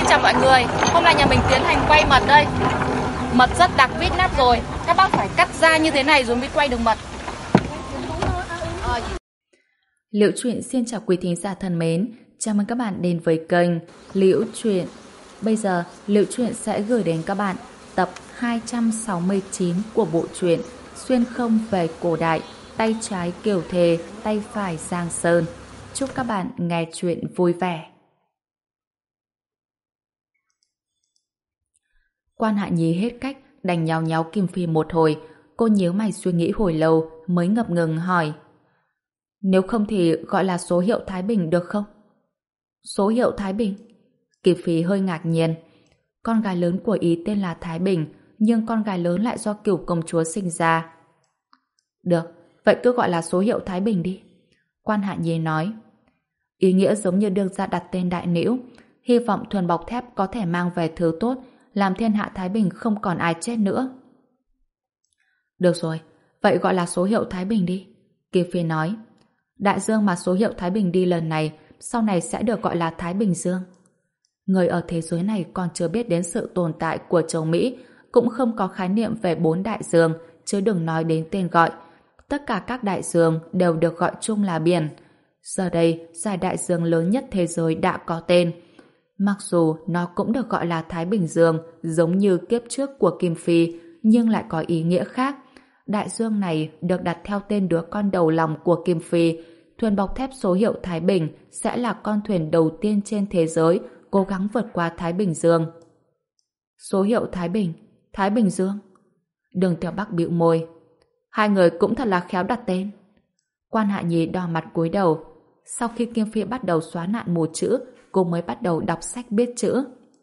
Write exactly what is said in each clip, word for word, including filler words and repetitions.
chào mọi người. Hôm nay nhà mình tiến hành quay mật đây. Mật rất đặc vít nắp rồi. Các bác phải cắt ra như thế này rồi mới quay được mật. Liễu Chuyện xin chào quý thính giả thân mến. Chào mừng các bạn đến với kênh Liễu Chuyện. Bây giờ Liễu Chuyện sẽ gửi đến các bạn tập hai trăm sáu mươi chín của bộ truyện Xuyên không về cổ đại, tay trái Kiều Thề, tay phải Giang Sơn. Chúc các bạn nghe chuyện vui vẻ. Quan Hạ Nhi hết cách đành nhéo nhéo Kim Phi một hồi. Cô nhíu mày suy nghĩ hồi lâu mới ngập ngừng hỏi: nếu không thì gọi là số hiệu Thái Bình được không? Số hiệu Thái Bình? Kim Phi hơi ngạc nhiên. Con gái lớn của ý tên là Thái Bình, nhưng con gái lớn lại do Cửu công chúa sinh ra. Được, vậy cứ gọi là số hiệu Thái Bình đi. Quan Hạ Nhi nói. Ý nghĩa giống như đương gia đặt tên đại nĩu, hy vọng thuần bọc thép có thể mang về thứ tốt, làm thiên hạ Thái Bình không còn ai chết nữa. Được rồi, vậy gọi là số hiệu Thái Bình đi. Kim Phi nói. Đại dương mà số hiệu Thái Bình đi lần này sau này sẽ được gọi là Thái Bình Dương. Người ở thế giới này còn chưa biết đến sự tồn tại của châu Mỹ, cũng không có khái niệm về bốn đại dương, chứ đừng nói đến tên gọi. Tất cả các đại dương đều được gọi chung là biển. Giờ đây, giải đại dương lớn nhất thế giới đã có tên. Mặc dù nó cũng được gọi là Thái Bình Dương, giống như kiếp trước của Kim Phi, nhưng lại có ý nghĩa khác. Đại dương này được đặt theo tên đứa con đầu lòng của Kim Phi. Thuyền bọc thép số hiệu Thái Bình sẽ là con thuyền đầu tiên trên thế giới cố gắng vượt qua Thái Bình Dương. Số hiệu Thái Bình, Thái Bình Dương. Đường Tiểu Bắc bĩu môi. Hai người cũng thật là khéo đặt tên. Quan Hạ Nhi đỏ mặt cúi đầu. Sau khi Kim Phi bắt đầu xóa nạn mù chữ, cô mới bắt đầu đọc sách viết chữ.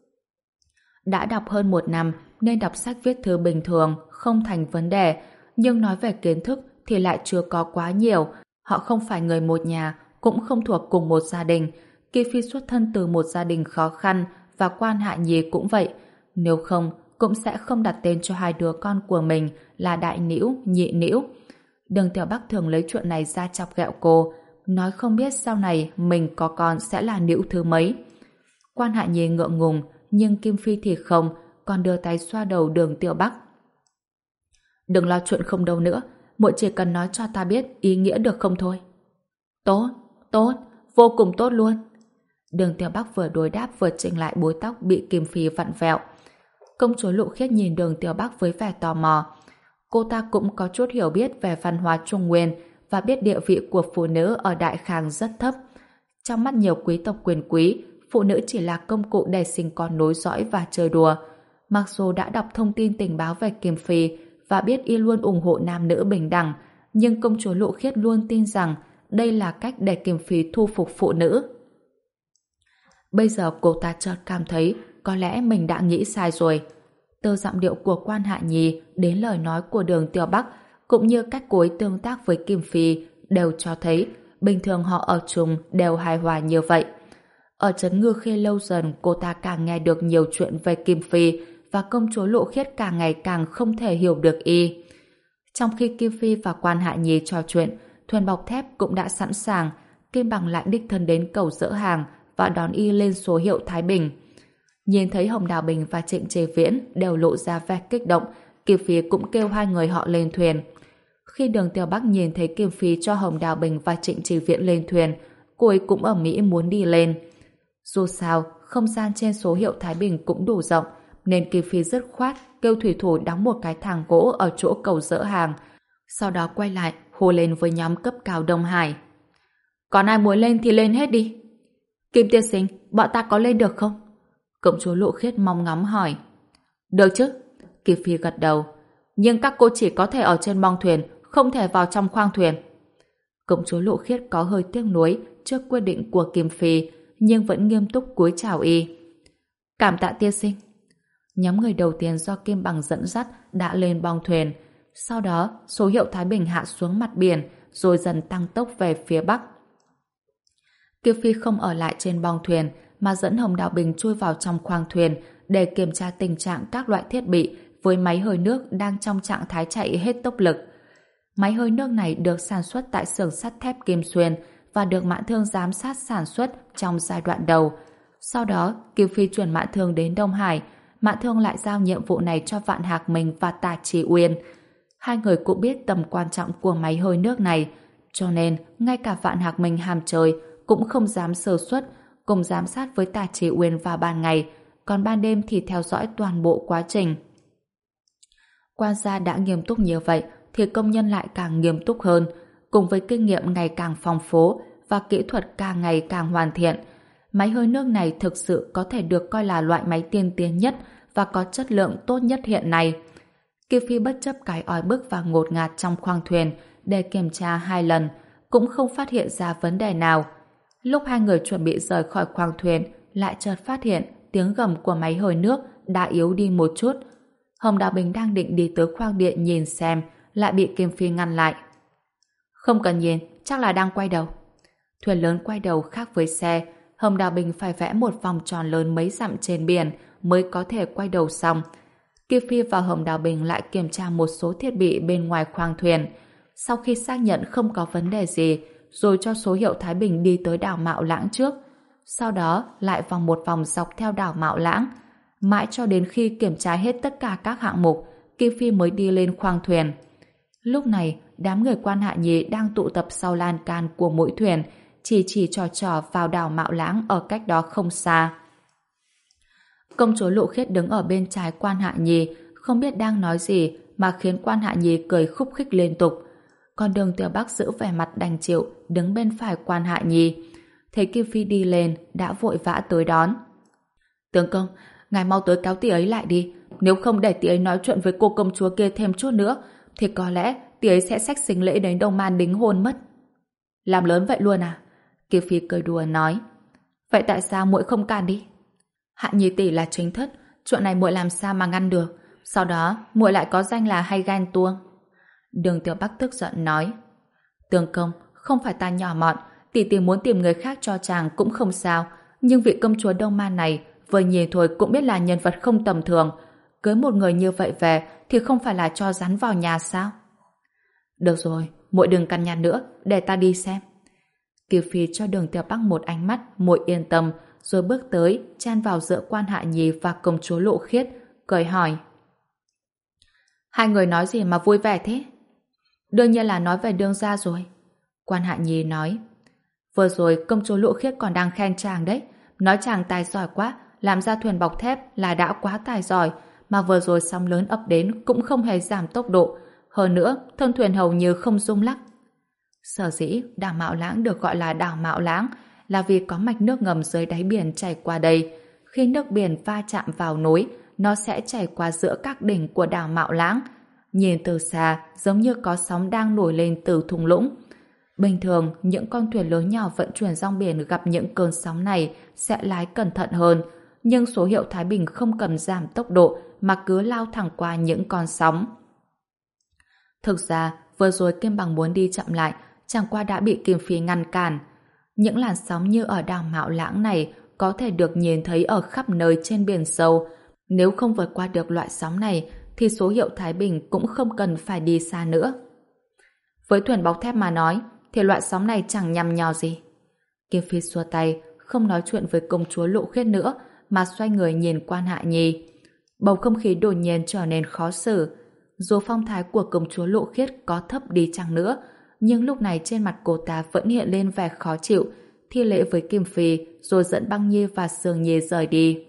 Đã đọc hơn một năm nên đọc sách viết thư bình thường không thành vấn đề, nhưng nói về kiến thức thì lại chưa có quá nhiều. Họ không phải người một nhà, cũng không thuộc cùng một gia đình. Kim Phi xuất thân từ một gia đình khó khăn và Quan Hạ Nhi cũng vậy. Nếu không, cũng sẽ không đặt tên cho hai đứa con của mình là Đại Nĩu, Nhị Nĩu. Đường Tiểu Bắc thường lấy chuyện này ra chọc ghẹo cô, nói không biết sau này mình có con sẽ là Nĩu thứ mấy. Quan Hạ Nhi ngượng ngùng, nhưng Kim Phi thì không, còn đưa tay xoa đầu Đường Tiểu Bắc. Đừng lo chuyện không đâu nữa, muội chỉ cần nói cho ta biết ý nghĩa được không thôi. Tốt, tốt, vô cùng tốt luôn. Đường Tiểu Bắc vừa đối đáp vừa chỉnh lại búi tóc bị Kim Phi vặn vẹo. Công chúa Lụ Khiết nhìn Đường Tiểu Bắc với vẻ tò mò. Cô ta cũng có chút hiểu biết về văn hóa Trung Nguyên và biết địa vị của phụ nữ ở Đại Khang rất thấp. Trong mắt nhiều quý tộc quyền quý, phụ nữ chỉ là công cụ để sinh con nối dõi và chơi đùa. Mặc dù đã đọc thông tin tình báo về Kim Phi và biết y luôn ủng hộ nam nữ bình đẳng, nhưng công chúa Lụ Khiết luôn tin rằng đây là cách để Kim Phi thu phục phụ nữ. Bây giờ cô ta chợt cảm thấy có lẽ mình đã nghĩ sai rồi. Từ giọng điệu của Quan Hạ Nhi đến lời nói của Đường Tiểu Bắc, cũng như cách cô ấy tương tác với Kim Phi, đều cho thấy bình thường họ ở chung đều hài hòa như vậy. Ở trấn Ngư Khê lâu dần, cô ta càng nghe được nhiều chuyện về Kim Phi và công chúa Lụ Khiết càng ngày càng không thể hiểu được y. Trong khi Kim Phi và Quan Hạ Nhi trò chuyện, thuyền bọc thép cũng đã sẵn sàng. Kim Bằng lại đích thân đến cầu dỡ hàng và đón y lên số hiệu Thái Bình. Nhìn thấy Hồng Đào Bình và Trịnh Chế Viễn đều lộ ra vẻ kích động, Kim Phi cũng kêu hai người họ lên thuyền. Khi Đường Tiểu Bắc nhìn thấy Kim Phi cho Hồng Đào Bình và Trịnh Chế Viễn lên thuyền, cô ấy cũng ở Mỹ muốn đi lên. Dù sao, không gian trên số hiệu Thái Bình cũng đủ rộng, nên Kim Phi dứt khoát kêu thủy thủ đóng một cái thang gỗ ở chỗ cầu dỡ hàng, sau đó quay lại hô lên với nhóm cấp cao Đông Hải. Còn ai muốn lên thì lên hết đi. Kim tiên sinh, bọn ta có lên được không? Công chúa Lụ Khiết mong ngóng hỏi. Được chứ. Kim Phi gật đầu. Nhưng các cô chỉ có thể ở trên bong thuyền, không thể vào trong khoang thuyền. Công chúa Lụ Khiết có hơi tiếc nuối trước quyết định của Kim Phi, nhưng vẫn nghiêm túc cúi chào y. Cảm tạ tiên sinh. Nhóm người đầu tiên do Kim Bằng dẫn dắt đã lên bong thuyền. Sau đó, số hiệu Thái Bình hạ xuống mặt biển, rồi dần tăng tốc về phía bắc. Kim Phi không ở lại trên bong thuyền, mà dẫn Hồng Đào Bình chui vào trong khoang thuyền để kiểm tra tình trạng các loại thiết bị với máy hơi nước đang trong trạng thái chạy hết tốc lực. Máy hơi nước này được sản xuất tại xưởng sắt thép Kim Xuyên và được Mãn Thương giám sát sản xuất trong giai đoạn đầu. Sau đó, Kim Phi chuyển Mạn Thương đến Đông Hải. Mạn Thương lại giao nhiệm vụ này cho Vạn Hạc Minh và Tả Trì Uyên. Hai người cũng biết tầm quan trọng của máy hơi nước này, cho nên ngay cả Vạn Hạc Minh ham chơi cũng không dám sơ suất, cùng giám sát với Tả Trì Uyên vào ban ngày, còn ban đêm thì theo dõi toàn bộ quá trình. Quan gia đã nghiêm túc như vậy thì công nhân lại càng nghiêm túc hơn, cùng với kinh nghiệm ngày càng phong phú và kỹ thuật càng ngày càng hoàn thiện. Máy hơi nước này thực sự có thể được coi là loại máy tiên tiến nhất và có chất lượng tốt nhất hiện nay. Kim Phi bất chấp cái oi bức và ngột ngạt trong khoang thuyền để kiểm tra hai lần, cũng không phát hiện ra vấn đề nào. Lúc hai người chuẩn bị rời khỏi khoang thuyền, lại chợt phát hiện tiếng gầm của máy hơi nước đã yếu đi một chút. Hồng Đào Bình đang định đi tới khoang điện nhìn xem, lại bị Kim Phi ngăn lại. Không cần nhìn, chắc là đang quay đầu. Thuyền lớn quay đầu khác với xe, Hồng Đào Bình phải vẽ một vòng tròn lớn mấy dặm trên biển mới có thể quay đầu xong. Kim Phi và Hồng Đào Bình lại kiểm tra một số thiết bị bên ngoài khoang thuyền. Sau khi xác nhận không có vấn đề gì, rồi cho số hiệu Thái Bình đi tới đảo Mạo Lãng trước. Sau đó lại vòng một vòng dọc theo đảo Mạo Lãng. Mãi cho đến khi kiểm tra hết tất cả các hạng mục, Kim Phi mới đi lên khoang thuyền. Lúc này, đám người Quan Hạ Nhi đang tụ tập sau lan can của mỗi thuyền, chỉ chỉ trò trò vào đảo Mạo Lãng ở cách đó không xa. Công chúa Lụ Khiết đứng ở bên trái Quan Hạ Nhi, không biết đang nói gì mà khiến Quan Hạ Nhi cười khúc khích liên tục. Còn Đường Tiểu Bắc giữ vẻ mặt đành chịu, đứng bên phải Quan Hạ Nhi. Thấy Kim Phi đi lên, đã vội vã tới đón. Tướng công, ngài mau tới kéo tỷ ấy lại đi, nếu không để tỷ ấy nói chuyện với cô công chúa kia thêm chút nữa, thì có lẽ tỷ ấy sẽ xách xính lễ đến Đông Man đính hôn mất. Làm lớn vậy luôn à? Kim Phi cười đùa nói. Vậy tại sao muội không can đi? Hạ Nhi tỷ là chính thất, chuyện này muội làm sao mà ngăn được? Sau đó muội lại có danh là hay ghen tuông. Đường Tiểu Bắc tức giận nói. Tướng công, không phải ta nhỏ mọn, tỷ tỷ muốn tìm người khác cho chàng cũng không sao, nhưng vị công chúa Đông Man này vừa nhìn thôi cũng biết là nhân vật không tầm thường, cưới một người như vậy về thì không phải là cho rắn vào nhà sao? Được rồi, muội đừng cằn nhằn nữa, để ta đi xem. Kiều Phi cho Đường Tiểu Bắc một ánh mắt, muội yên tâm, rồi bước tới, chen vào giữa Quan Hạ Nhi và công chúa Lộ Khiết, cười hỏi. Hai người nói gì mà vui vẻ thế? Đương nhiên là nói về đương gia rồi. Quan Hạ Nhi nói. Vừa rồi công chúa Lộ Khiết còn đang khen chàng đấy, nói chàng tài giỏi quá, làm ra thuyền bọc thép là đã quá tài giỏi, mà vừa rồi sóng lớn ập đến cũng không hề giảm tốc độ, hơn nữa thân thuyền hầu như không rung lắc. Sở dĩ đảo Mạo Lãng được gọi là đảo Mạo Lãng là vì có mạch nước ngầm dưới đáy biển chảy qua đây. Khi nước biển va chạm vào núi, nó sẽ chảy qua giữa các đỉnh của đảo Mạo Lãng. Nhìn từ xa giống như có sóng đang nổi lên từ thung lũng. Bình thường, những con thuyền lớn nhỏ vận chuyển rong biển gặp những cơn sóng này sẽ lái cẩn thận hơn, nhưng số hiệu Thái Bình không cần giảm tốc độ mà cứ lao thẳng qua những con sóng. Thực ra, vừa rồi Kim Bằng muốn đi chậm lại, chẳng qua đã bị Kim Phi ngăn cản. Những làn sóng như ở đảo Mạo Lãng này có thể được nhìn thấy ở khắp nơi trên biển sâu. Nếu không vượt qua được loại sóng này, thì số hiệu Thái Bình cũng không cần phải đi xa nữa. Với thuyền bọc thép mà nói, thì loại sóng này chẳng nhằm nhò gì. Kim Phi xua tay, không nói chuyện với công chúa Lộ Khiết nữa, mà xoay người nhìn Quan Hạ Nhi. Bầu không khí đột nhiên trở nên khó xử. Dù phong thái của công chúa Lộ Khiết có thấp đi chăng nữa, nhưng lúc này trên mặt cô ta vẫn hiện lên vẻ khó chịu, thi lễ với Kim Phi, rồi dẫn Băng Nhi và Sương Nhi rời đi.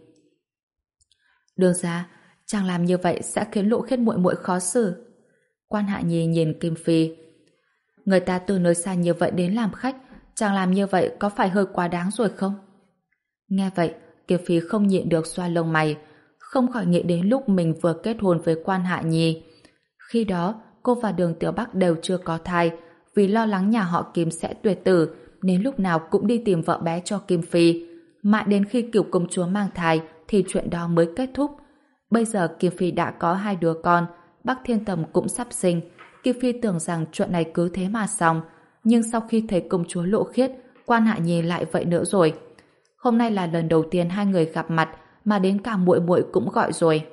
Đường ra, chàng làm như vậy sẽ khiến Lộ Khiết muội muội khó xử. Quan Hạ Nhi nhìn Kim Phi. Người ta từ nơi xa như vậy đến làm khách, chàng làm như vậy có phải hơi quá đáng rồi không? Nghe vậy, Kim Phi không nhịn được xoa lông mày, không khỏi nghĩ đến lúc mình vừa kết hôn với Quan Hạ Nhi. Khi đó, cô và Đường Tiểu Bắc đều chưa có thai, vì lo lắng nhà họ Kim sẽ tuyệt tử, nên lúc nào cũng đi tìm vợ bé cho Kim Phi. Mãi đến khi Cửu công chúa mang thai thì chuyện đó mới kết thúc. Bây giờ Kim Phi đã có hai đứa con, Bắc Thiên Tầm cũng sắp sinh. Kim Phi tưởng rằng chuyện này cứ thế mà xong, nhưng sau khi thấy công chúa Lộ Khiết, Quan Hạ Nhi lại vậy nữa rồi. Hôm nay là lần đầu tiên hai người gặp mặt, mà đến cả muội muội cũng gọi rồi.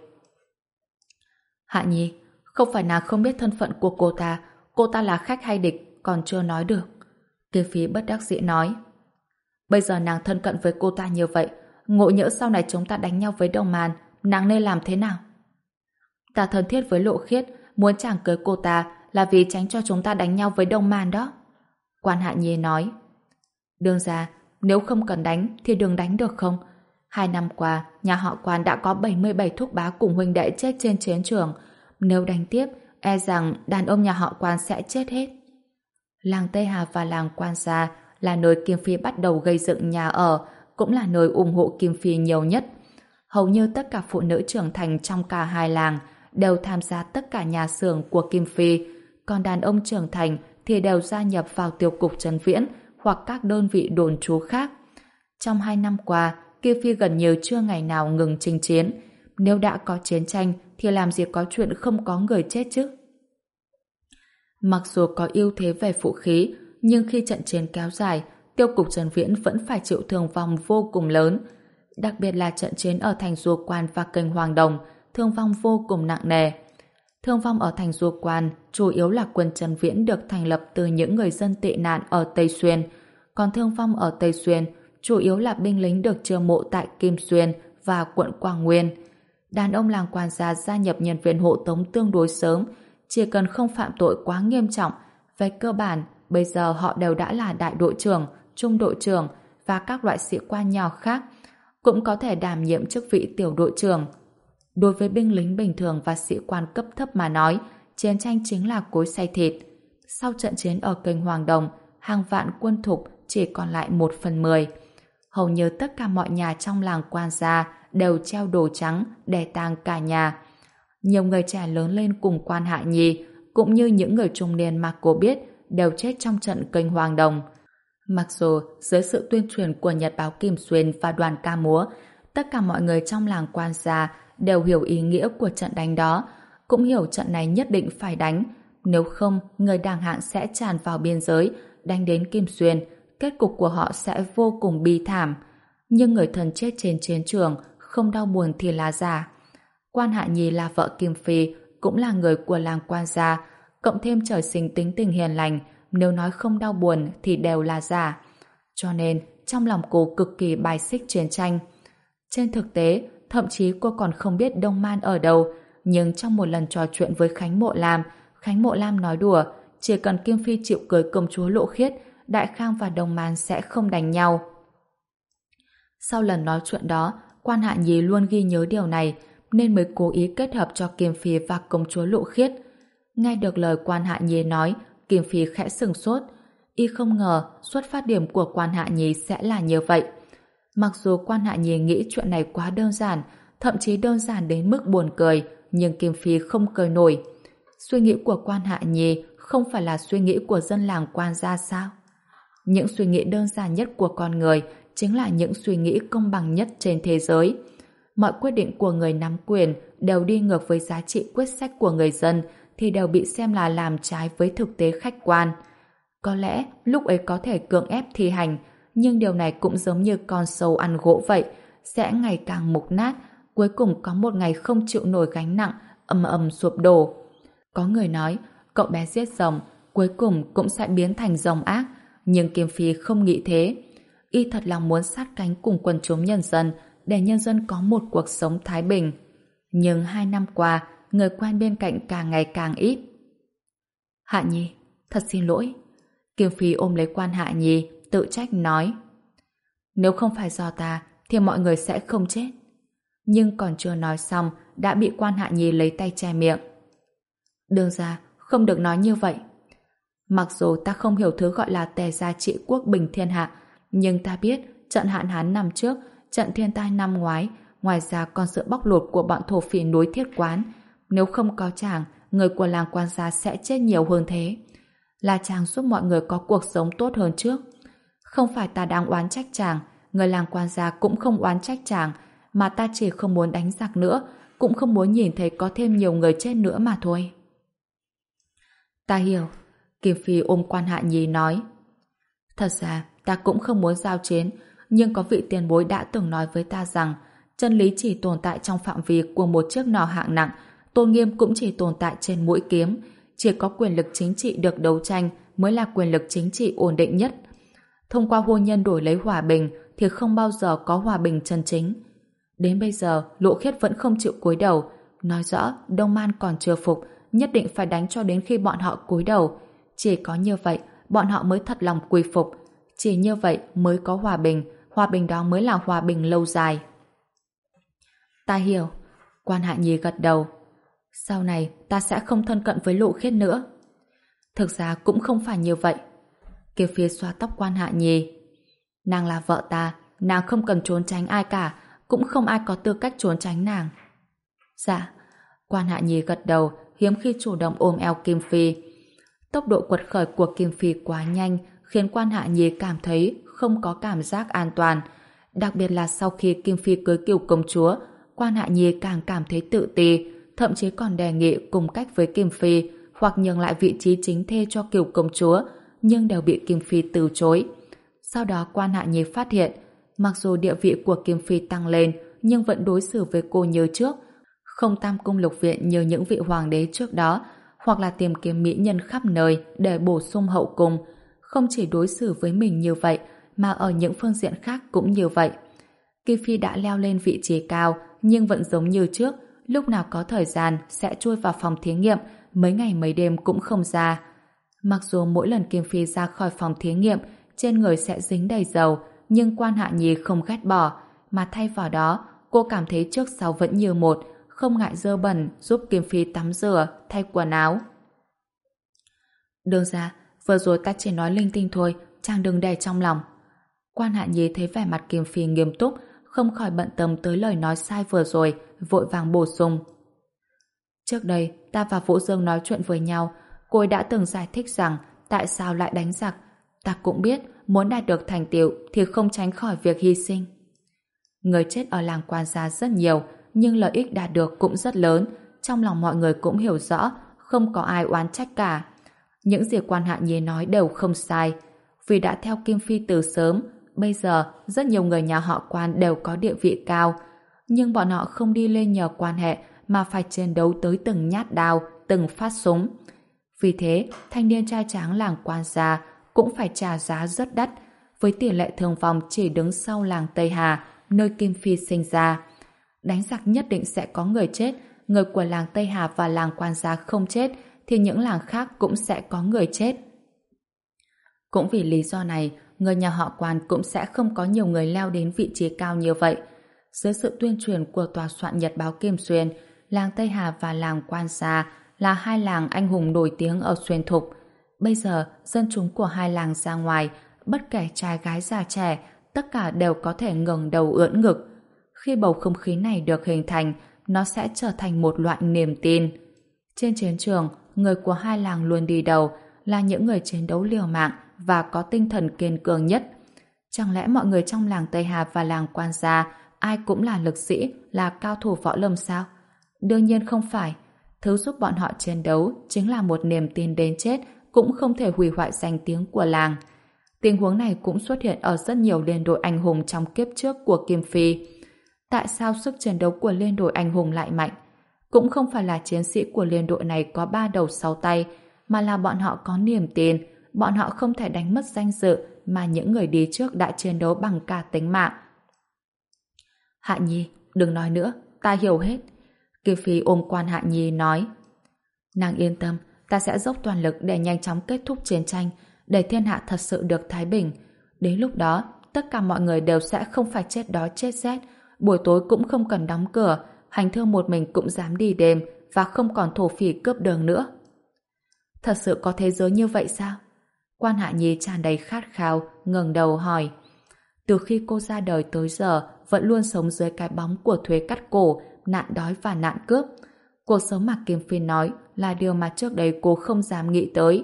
Hạ Nhi, không phải nàng không biết thân phận của cô ta, cô ta là khách hay địch, còn chưa nói được. Kim Phi bất đắc dĩ nói. Bây giờ nàng thân cận với cô ta như vậy, ngộ nhỡ sau này chúng ta đánh nhau với Đông Man, nàng nên làm thế nào? Ta thân thiết với Lộ Khiết, muốn chàng cưới cô ta là vì tránh cho chúng ta đánh nhau với Đông Man đó. Quan Hạ Nhi nói. Đương gia, nếu không cần đánh thì đừng đánh được không? Hai năm qua, nhà họ Quan đã có bảy mươi bảy thúc bá cùng huynh đệ chết trên chiến trường. Nếu đánh tiếp, e rằng đàn ông nhà họ Quan sẽ chết hết. Làng Tây Hà và làng Quan Gia là nơi Kim Phi bắt đầu gây dựng nhà ở, cũng là nơi ủng hộ Kim Phi nhiều nhất. Hầu như tất cả phụ nữ trưởng thành trong cả hai làng đều tham gia tất cả nhà xưởng của Kim Phi, còn đàn ông trưởng thành thì đều gia nhập vào tiêu cục Trấn Viễn hoặc các đơn vị đồn trú khác. Trong hai năm qua, Kim Phi gần như chưa ngày nào ngừng chinh chiến. Nếu đã có chiến tranh thì làm gì có chuyện không có người chết chứ? Mặc dù có ưu thế về vũ khí, nhưng khi trận chiến kéo dài, tiêu cục Trấn Viễn vẫn phải chịu thương vong vô cùng lớn. Đặc biệt là trận chiến ở thành Du Quan và kênh Hoàng Đồng, thương vong vô cùng nặng nề. Thương vong ở thành Du Quan chủ yếu là quân Trấn Viễn được thành lập từ những người dân tị nạn ở Tây Xuyên, còn thương vong ở Tây Xuyên chủ yếu là binh lính được chiêu mộ tại Kim Xuyên và quận Quảng Nguyên. Đàn ông làng Quan Gia gia nhập nhân viên hộ tống tương đối sớm, chỉ cần không phạm tội quá nghiêm trọng. Về cơ bản, bây giờ họ đều đã là đại đội trưởng, trung đội trưởng và các loại sĩ quan nhỏ khác, cũng có thể đảm nhiệm chức vị tiểu đội trưởng. Đối với binh lính bình thường và sĩ quan cấp thấp mà nói, chiến tranh chính là cối xay thịt. Sau trận chiến ở kênh Hoàng Đồng, hàng vạn quân thục chỉ còn lại một phần mười. Hầu như tất cả mọi nhà trong làng Quan Gia đều treo đồ trắng để tang cả nhà. Nhiều người trẻ lớn lên cùng Quan Hạ Nhi, cũng như những người trung niên mà cô biết, đều chết trong trận kênh Hoàng Đồng. Mặc dù dưới sự tuyên truyền của Nhật báo Kim Xuyên và đoàn ca múa, tất cả mọi người trong làng Quan Gia đều hiểu ý nghĩa của trận đánh đó, cũng hiểu trận này nhất định phải đánh. Nếu không, người đàng hạng sẽ tràn vào biên giới, đánh đến Kim Xuyên, kết cục của họ sẽ vô cùng bi thảm. Nhưng người thân chết trên chiến trường, không đau buồn thì là giả. Quan Hạ Nhi là vợ Kim Phi, cũng là người của làng Quan Gia, cộng thêm trời sinh tính tình hiền lành, nếu nói không đau buồn thì đều là giả. Cho nên, trong lòng cô cực kỳ bài xích chiến tranh. Trên thực tế, thậm chí cô còn không biết Đông Man ở đâu, nhưng trong một lần trò chuyện với Khánh Mộ Lam, Khánh Mộ Lam nói đùa, chỉ cần Kim Phi chịu cưới công chúa Lộ Khiết, Đại Khang và Đông Man sẽ không đánh nhau. Sau lần nói chuyện đó, Quan Hạ Nhi luôn ghi nhớ điều này, nên mới cố ý kết hợp cho Kim Phi và công chúa Lộ Khiết. Nghe được lời Quan Hạ Nhi nói, Kim Phi khẽ sừng sốt. Y không ngờ xuất phát điểm của Quan Hạ Nhi sẽ là như vậy. Mặc dù Quan Hạ Nhi nghĩ chuyện này quá đơn giản, thậm chí đơn giản đến mức buồn cười, nhưng Kim Phi không cười nổi. Suy nghĩ của Quan Hạ Nhi không phải là suy nghĩ của dân làng Quan Gia sao? Những suy nghĩ đơn giản nhất của con người chính là những suy nghĩ công bằng nhất trên thế giới. Mọi quyết định của người nắm quyền đều đi ngược với giá trị quyết sách của người dân thì đều bị xem là làm trái với thực tế khách quan. Có lẽ lúc ấy có thể cưỡng ép thi hành, nhưng điều này cũng giống như con sâu ăn gỗ vậy, sẽ ngày càng mục nát, cuối cùng có một ngày không chịu nổi gánh nặng, ầm ầm sụp đổ. Có người nói, cậu bé giết rồng, cuối cùng cũng sẽ biến thành rồng ác, nhưng Kim Phi không nghĩ thế. Y thật lòng muốn sát cánh cùng quần chúng nhân dân, để nhân dân có một cuộc sống thái bình. Nhưng hai năm qua, người quen bên cạnh càng ngày càng ít. Hạ Nhi, thật xin lỗi. Kim Phi ôm lấy Quan Hạ Nhi, tự trách nói. Nếu không phải do ta, thì mọi người sẽ không chết. Nhưng còn chưa nói xong, đã bị Quan Hạ Nhi lấy tay che miệng. Đương ra, không được nói như vậy. Mặc dù ta không hiểu thứ gọi là tề gia trị quốc bình thiên hạ, nhưng ta biết trận hạn hán năm trước, trận thiên tai năm ngoái, ngoài ra còn sự bóc lột của bọn thổ phỉ núi Thiết Quán. Nếu không có chàng, người của làng Quan Gia sẽ chết nhiều hơn thế. Là chàng giúp mọi người có cuộc sống tốt hơn trước. Không phải ta đang oán trách chàng, người làng Quan Gia cũng không oán trách chàng, mà ta chỉ không muốn đánh giặc nữa, cũng không muốn nhìn thấy có thêm nhiều người chết nữa mà thôi. Ta hiểu. Kim Phi ôm Quan Hạ Nhi nói. Thật ra, ta cũng không muốn giao chiến, nhưng có vị tiền bối đã từng nói với ta rằng chân lý chỉ tồn tại trong phạm vi của một chiếc nỏ hạng nặng, tôn nghiêm cũng chỉ tồn tại trên mũi kiếm. Chỉ có quyền lực chính trị được đấu tranh mới là quyền lực chính trị ổn định nhất. Thông qua hôn nhân đổi lấy hòa bình thì không bao giờ có hòa bình chân chính. Đến bây giờ, Lỗ Khiết vẫn không chịu cúi đầu, nói rõ Đông Man còn chưa phục, nhất định phải đánh cho đến khi bọn họ cúi đầu. Chỉ có như vậy, bọn họ mới thật lòng quy phục. Chỉ như vậy mới có hòa bình, hòa bình đó mới là hòa bình lâu dài. Ta hiểu. Quan Hạ Nhi gật đầu. Sau này ta sẽ không thân cận với Lộ Khiết nữa. Thực ra cũng không phải như vậy. Kiều Phi xoa tóc Quan Hạ Nhi. Nàng là vợ ta, nàng không cần trốn tránh ai cả, cũng không ai có tư cách trốn tránh nàng. Dạ. Quan Hạ Nhi gật đầu, hiếm khi chủ động ôm eo Kim Phi. Tốc độ quật khởi của Kim Phi quá nhanh, khiến Quan Hạ Nhi cảm thấy không có cảm giác an toàn. Đặc biệt là sau khi Kim Phi cưới Kiều công chúa, Quan Hạ Nhi càng cảm thấy tự ti, thậm chí còn đề nghị cùng cách với Kim Phi hoặc nhường lại vị trí chính thê cho Kiều công chúa, nhưng đều bị Kim Phi từ chối. Sau đó Quan Hạ Nhi phát hiện, mặc dù địa vị của Kim Phi tăng lên, nhưng vẫn đối xử với cô như trước, không tam cung lục viện như những vị hoàng đế trước đó, hoặc là tìm kiếm mỹ nhân khắp nơi để bổ sung hậu cung. Không chỉ đối xử với mình như vậy, mà ở những phương diện khác cũng như vậy. Kim Phi đã leo lên vị trí cao, nhưng vẫn giống như trước, lúc nào có thời gian sẽ chui vào phòng thí nghiệm, mấy ngày mấy đêm cũng không ra. Mặc dù mỗi lần Kim Phi ra khỏi phòng thí nghiệm, trên người sẽ dính đầy dầu, nhưng Quan Hạ Nhi không ghét bỏ, mà thay vào đó, cô cảm thấy trước sau vẫn như một, không ngại dơ bẩn giúp Kim Phi tắm rửa, thay quần áo. Đương ra, vừa rồi ta chỉ nói linh tinh thôi, chàng đừng để trong lòng. Quan Hạ Nhi thấy vẻ mặt Kim Phi nghiêm túc, không khỏi bận tâm tới lời nói sai vừa rồi, vội vàng bổ sung. Trước đây, ta và Vũ Dương nói chuyện với nhau, cô ấy đã từng giải thích rằng tại sao lại đánh giặc. Ta cũng biết, muốn đạt được thành tựu thì không tránh khỏi việc hy sinh. Người chết ở làng Quan gia rất nhiều, nhưng lợi ích đạt được cũng rất lớn. Trong lòng mọi người cũng hiểu rõ, không có ai oán trách cả. Những gì Quan Hạ Nhi nói đều không sai. Vì đã theo Kim Phi từ sớm, bây giờ rất nhiều người nhà họ Quan đều có địa vị cao. Nhưng bọn họ không đi lên nhờ quan hệ, mà phải chiến đấu tới từng nhát đao, từng phát súng. Vì thế, thanh niên trai tráng làng Quan gia cũng phải trả giá rất đắt, với tỷ lệ thương vong chỉ đứng sau làng Tây Hà, nơi Kim Phi sinh ra. Đánh giặc nhất định sẽ có người chết, người của làng Tây Hà và làng Quan gia không chết, thì những làng khác cũng sẽ có người chết. Cũng vì lý do này, người nhà họ Quan cũng sẽ không có nhiều người leo đến vị trí cao như vậy. Dưới sự tuyên truyền của tòa soạn nhật báo Kim Xuyên, làng Tây Hà và làng Quan gia là hai làng anh hùng nổi tiếng ở Xuyên Thục. Bây giờ, dân chúng của hai làng ra ngoài, bất kể trai gái già trẻ, tất cả đều có thể ngẩng đầu ưỡn ngực. Khi bầu không khí này được hình thành, nó sẽ trở thành một loại niềm tin. Trên chiến trường, người của hai làng luôn đi đầu, là những người chiến đấu liều mạng và có tinh thần kiên cường nhất. Chẳng lẽ mọi người trong làng Tây Hà và làng Quan gia ai cũng là lực sĩ, là cao thủ võ lâm sao? Đương nhiên không phải. Thứ giúp bọn họ chiến đấu chính là một niềm tin đến chết cũng không thể hủy hoại danh tiếng của làng. Tình huống này cũng xuất hiện ở rất nhiều liên đội anh hùng trong kiếp trước của Kim Phi. Tại sao sức chiến đấu của liên đội anh hùng lại mạnh? Cũng không phải là chiến sĩ của liên đội này có ba đầu sáu tay, mà là bọn họ có niềm tin, bọn họ không thể đánh mất danh dự mà những người đi trước đã chiến đấu bằng cả tính mạng. Hạ Nhi, đừng nói nữa, ta hiểu hết. Kim Phi ôm Quan Hạ Nhi nói. Nàng yên tâm, ta sẽ dốc toàn lực để nhanh chóng kết thúc chiến tranh, để thiên hạ thật sự được thái bình. Đến lúc đó, tất cả mọi người đều sẽ không phải chết đói chết rét, buổi tối cũng không cần đóng cửa, hành thương một mình cũng dám đi đêm và không còn thổ phỉ cướp đường nữa. Thật sự có thế giới như vậy sao? Quan Hạ Nhi tràn đầy khát khao, ngẩng đầu hỏi. Từ khi cô ra đời tới giờ, vẫn luôn sống dưới cái bóng của thuế cắt cổ, nạn đói và nạn cướp. Cuộc sống mà Kim Phi nói là điều mà trước đây cô không dám nghĩ tới.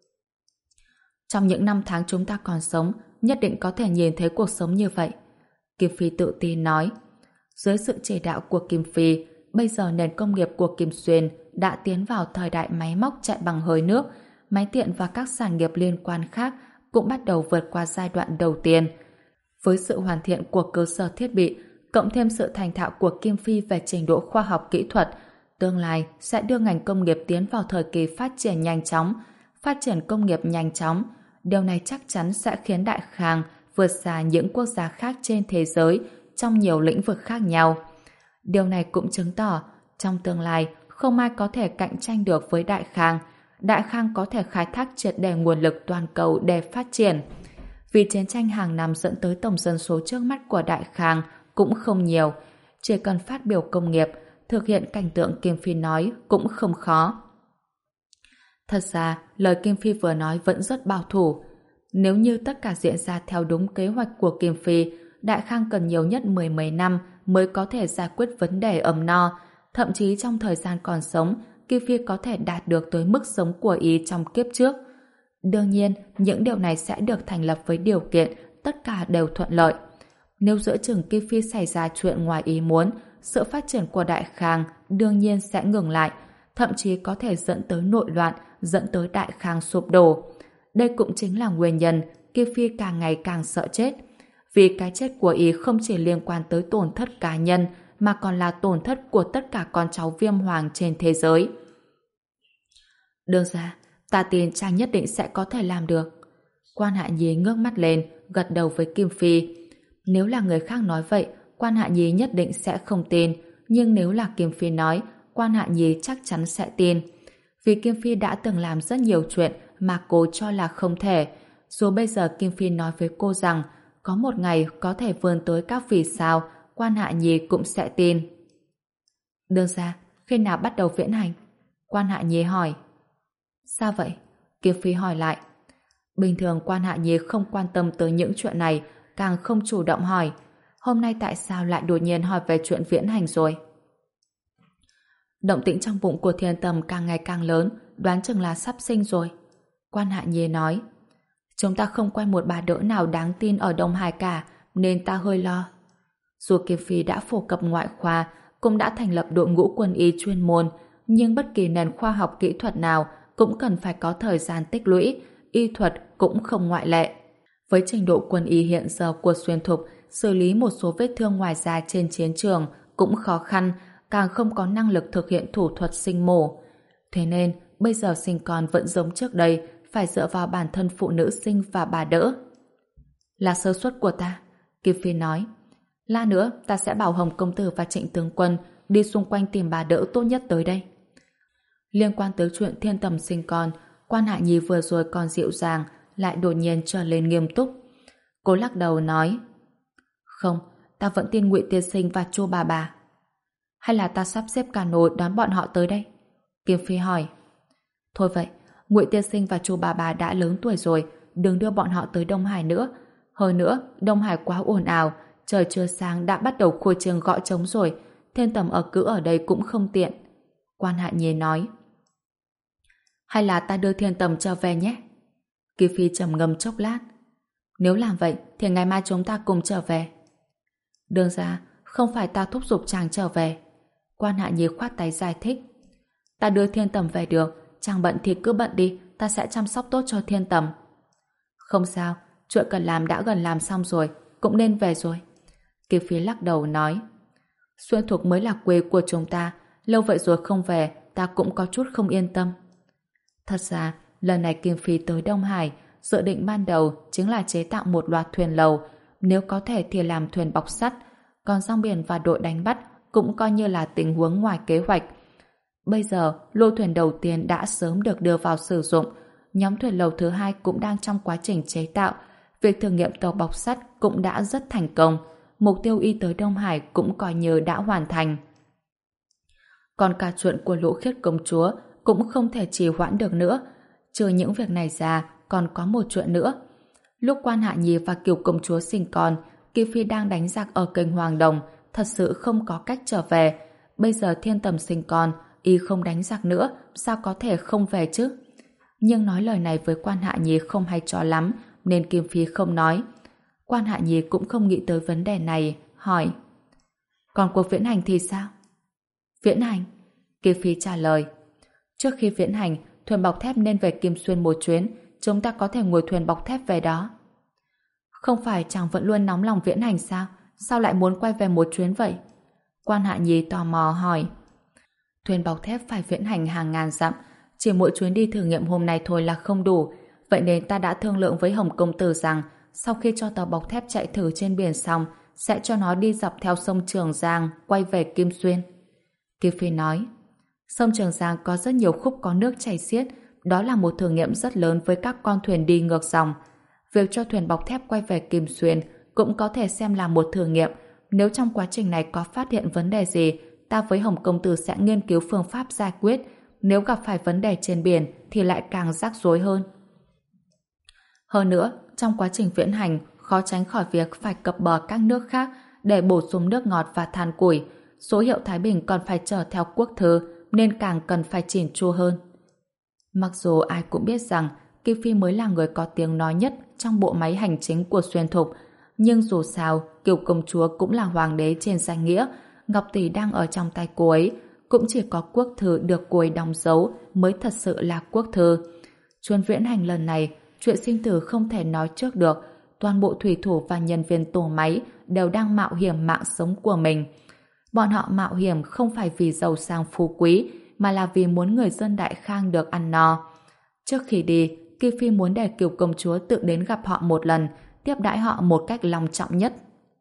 Trong những năm tháng chúng ta còn sống, nhất định có thể nhìn thấy cuộc sống như vậy. Kim Phi tự tin nói. Dưới sự chỉ đạo của Kim Phi, bây giờ nền công nghiệp của Kim Xuyên đã tiến vào thời đại máy móc chạy bằng hơi nước, máy tiện và các sản nghiệp liên quan khác cũng bắt đầu vượt qua giai đoạn đầu tiên. Với sự hoàn thiện của cơ sở thiết bị, cộng thêm sự thành thạo của Kim Phi về trình độ khoa học kỹ thuật, tương lai sẽ đưa ngành công nghiệp tiến vào thời kỳ phát triển nhanh chóng. Phát triển công nghiệp nhanh chóng, điều này chắc chắn sẽ khiến Đại Khang vượt xa những quốc gia khác trên thế giới trong nhiều lĩnh vực khác nhau. Điều này cũng chứng tỏ trong tương lai không ai có thể cạnh tranh được với Đại Khang. Đại Khang có thể khai thác triệt để nguồn lực toàn cầu để phát triển. Vì chiến tranh hàng năm dẫn tới tổng dân số trước mắt của Đại Khang cũng không nhiều. Chỉ cần phát biểu công nghiệp, thực hiện cảnh tượng Kim Phi nói cũng không khó. Thật ra, lời Kim Phi vừa nói vẫn rất bảo thủ. Nếu như tất cả diễn ra theo đúng kế hoạch của Kim Phi, Đại Khang cần nhiều nhất mười mấy năm mới có thể giải quyết vấn đề ấm no. Thậm chí trong thời gian còn sống, Kim Phi có thể đạt được tới mức sống của Ý trong kiếp trước. Đương nhiên, những điều này sẽ được thành lập với điều kiện tất cả đều thuận lợi. Nếu giữa chừng Kim Phi xảy ra chuyện ngoài ý muốn, sự phát triển của Đại Khang đương nhiên sẽ ngừng lại, thậm chí có thể dẫn tới nội loạn, dẫn tới Đại Khang sụp đổ. Đây cũng chính là nguyên nhân Kim Phi càng ngày càng sợ chết. Vì cái chết của Ý không chỉ liên quan tới tổn thất cá nhân, mà còn là tổn thất của tất cả con cháu Viêm Hoàng trên thế giới. Đương ra, ta tin chàng nhất định sẽ có thể làm được. Quan Hạ Nhi ngước mắt lên, gật đầu với Kim Phi. Nếu là người khác nói vậy, Quan Hạ Nhi nhất định sẽ không tin, nhưng nếu là Kim Phi nói, Quan Hạ Nhi chắc chắn sẽ tin. Vì Kim Phi đã từng làm rất nhiều chuyện mà cô cho là không thể. Dù bây giờ Kim Phi nói với cô rằng có một ngày có thể vươn tới các vì sao, Quan Hạ Nhi cũng sẽ tin. Đương ra, khi nào bắt đầu viễn hành? Quan Hạ Nhi hỏi. Sao vậy? Kim Phi hỏi lại. Bình thường Quan Hạ Nhi không quan tâm tới những chuyện này, càng không chủ động hỏi. Hôm nay tại sao lại đột nhiên hỏi về chuyện viễn hành rồi? Động tĩnh trong bụng của Thiên Tầm càng ngày càng lớn, đoán chừng là sắp sinh rồi. Quan Hạ Nhi nói. Chúng ta không quen một bà đỡ nào đáng tin ở Đông Hải cả, nên ta hơi lo. Dù Kim Phi đã phổ cập ngoại khoa, cũng đã thành lập đội ngũ quân y chuyên môn, nhưng bất kỳ nền khoa học kỹ thuật nào cũng cần phải có thời gian tích lũy, y thuật cũng không ngoại lệ. Với trình độ quân y hiện giờ của Xuyên Thục, xử lý một số vết thương ngoài da trên chiến trường cũng khó khăn, càng không có năng lực thực hiện thủ thuật sinh mổ. Thế nên, bây giờ sinh con vẫn giống trước đây, phải dựa vào bản thân phụ nữ sinh và bà đỡ. Là sơ suất của ta, Kim Phi nói. Lát nữa, ta sẽ bảo Hồng Công Tử và Trịnh Tướng Quân đi xung quanh tìm bà đỡ tốt nhất tới đây. Liên quan tới chuyện Thiên Tầm sinh con, Quan Hạ Nhi vừa rồi còn dịu dàng, lại đột nhiên trở lên nghiêm túc. Cô lắc đầu nói, không, ta vẫn tin Ngụy Tiên Sinh và Chu bà bà. Hay là ta sắp xếp cano đón bọn họ tới đây? Kim Phi hỏi. Thôi vậy, Ngụy Tiên Sinh và Chu bà bà đã lớn tuổi rồi, đừng đưa bọn họ tới Đông Hải nữa. Hơn nữa, Đông Hải quá ồn ào, trời chưa sáng đã bắt đầu khua chiêng gõ trống rồi, Thiên Tầm ở cứ ở đây cũng không tiện. Quan Hạ Nhi nói. Hay là ta đưa Thiên Tầm trở về nhé? Kim Phi trầm ngâm chốc lát. Nếu làm vậy thì ngày mai chúng ta cùng trở về. Đương ra, không phải ta thúc giục chàng trở về. Quan Hạ Nhi khoát tay giải thích. Ta đưa Thiên Tầm về được, chàng bận thì cứ bận đi, ta sẽ chăm sóc tốt cho Thiên Tầm. Không sao, chuyện cần làm đã gần làm xong rồi, cũng nên về rồi. Kim Phi lắc đầu nói. Xuyên Thục mới là quê của chúng ta, lâu vậy rồi không về, ta cũng có chút không yên tâm. Thật ra, lần này Kim Phi tới Đông Hải, dự định ban đầu chính là chế tạo một loạt thuyền lầu, nếu có thể thì làm thuyền bọc sắt, còn rong biển và đội đánh bắt cũng coi như là tình huống ngoài kế hoạch. Bây giờ, lô thuyền đầu tiên đã sớm được đưa vào sử dụng, nhóm thuyền lầu thứ hai cũng đang trong quá trình chế tạo, việc thử nghiệm tàu bọc sắt cũng đã rất thành công, mục tiêu y tới Đông Hải cũng coi như đã hoàn thành. Còn cả chuyện của Lỗ Khiết công chúa cũng không thể trì hoãn được nữa. Trừ những việc này ra, còn có một chuyện nữa. Lúc Quan Hạ Nhi và Kiều công chúa sinh con, Kim Phi đang đánh giặc ở kênh Hoàng Đồng, thật sự không có cách trở về. Bây giờ Thiên Tầm sinh con, y không đánh giặc nữa, sao có thể không về chứ? Nhưng nói lời này với Quan Hạ Nhi không hay cho lắm, nên Kim Phi không nói. Quan Hạ Nhi cũng không nghĩ tới vấn đề này, hỏi. Còn cuộc viễn hành thì sao? Viễn hành? Kim Phi trả lời. Trước khi viễn hành, thuyền bọc thép nên về Kim Xuyên một chuyến, chúng ta có thể ngồi thuyền bọc thép về đó. Không phải chàng vẫn luôn nóng lòng viễn hành sao? Sao lại muốn quay về một chuyến vậy? Quan Hạ Nhi tò mò hỏi. Thuyền bọc thép phải viễn hành hàng ngàn dặm, chỉ mỗi chuyến đi thử nghiệm hôm nay thôi là không đủ, vậy nên ta đã thương lượng với Hồng Công Tử rằng sau khi cho tàu bọc thép chạy thử trên biển xong, sẽ cho nó đi dọc theo sông Trường Giang quay về Kim Xuyên. Kim Phi nói, sông Trường Giang có rất nhiều khúc có nước chảy xiết, đó là một thử nghiệm rất lớn với các con thuyền đi ngược dòng. Việc cho thuyền bọc thép quay về Kim Xuyên cũng có thể xem là một thử nghiệm. Nếu trong quá trình này có phát hiện vấn đề gì, ta với Hồng công tử sẽ nghiên cứu phương pháp giải quyết. Nếu gặp phải vấn đề trên biển thì lại càng rắc rối hơn. Hơn nữa, trong quá trình viễn hành, khó tránh khỏi việc phải cập bờ các nước khác để bổ sung nước ngọt và than củi. Số hiệu Thái Bình còn phải chở theo quốc thư nên càng cần phải chỉn chu hơn. Mặc dù ai cũng biết rằng Kim Phi mới là người có tiếng nói nhất trong bộ máy hành chính của Xuyên Thục, nhưng dù sao, Kiều công chúa cũng là hoàng đế trên danh nghĩa, ngọc tỷ đang ở trong tay cô ấy, cũng chỉ có quốc thư được cô ấy đóng dấu mới thật sự là quốc thư. Chuyến viễn hành lần này, chuyện sinh tử không thể nói trước được, toàn bộ thủy thủ và nhân viên tổ máy đều đang mạo hiểm mạng sống của mình. Bọn họ mạo hiểm không phải vì giàu sang phú quý, mà là vì muốn người dân Đại Khang được ăn no. Trước khi đi, Kim Phi muốn để Kiều công chúa tự đến gặp họ một lần, tiếp đãi họ một cách long trọng nhất.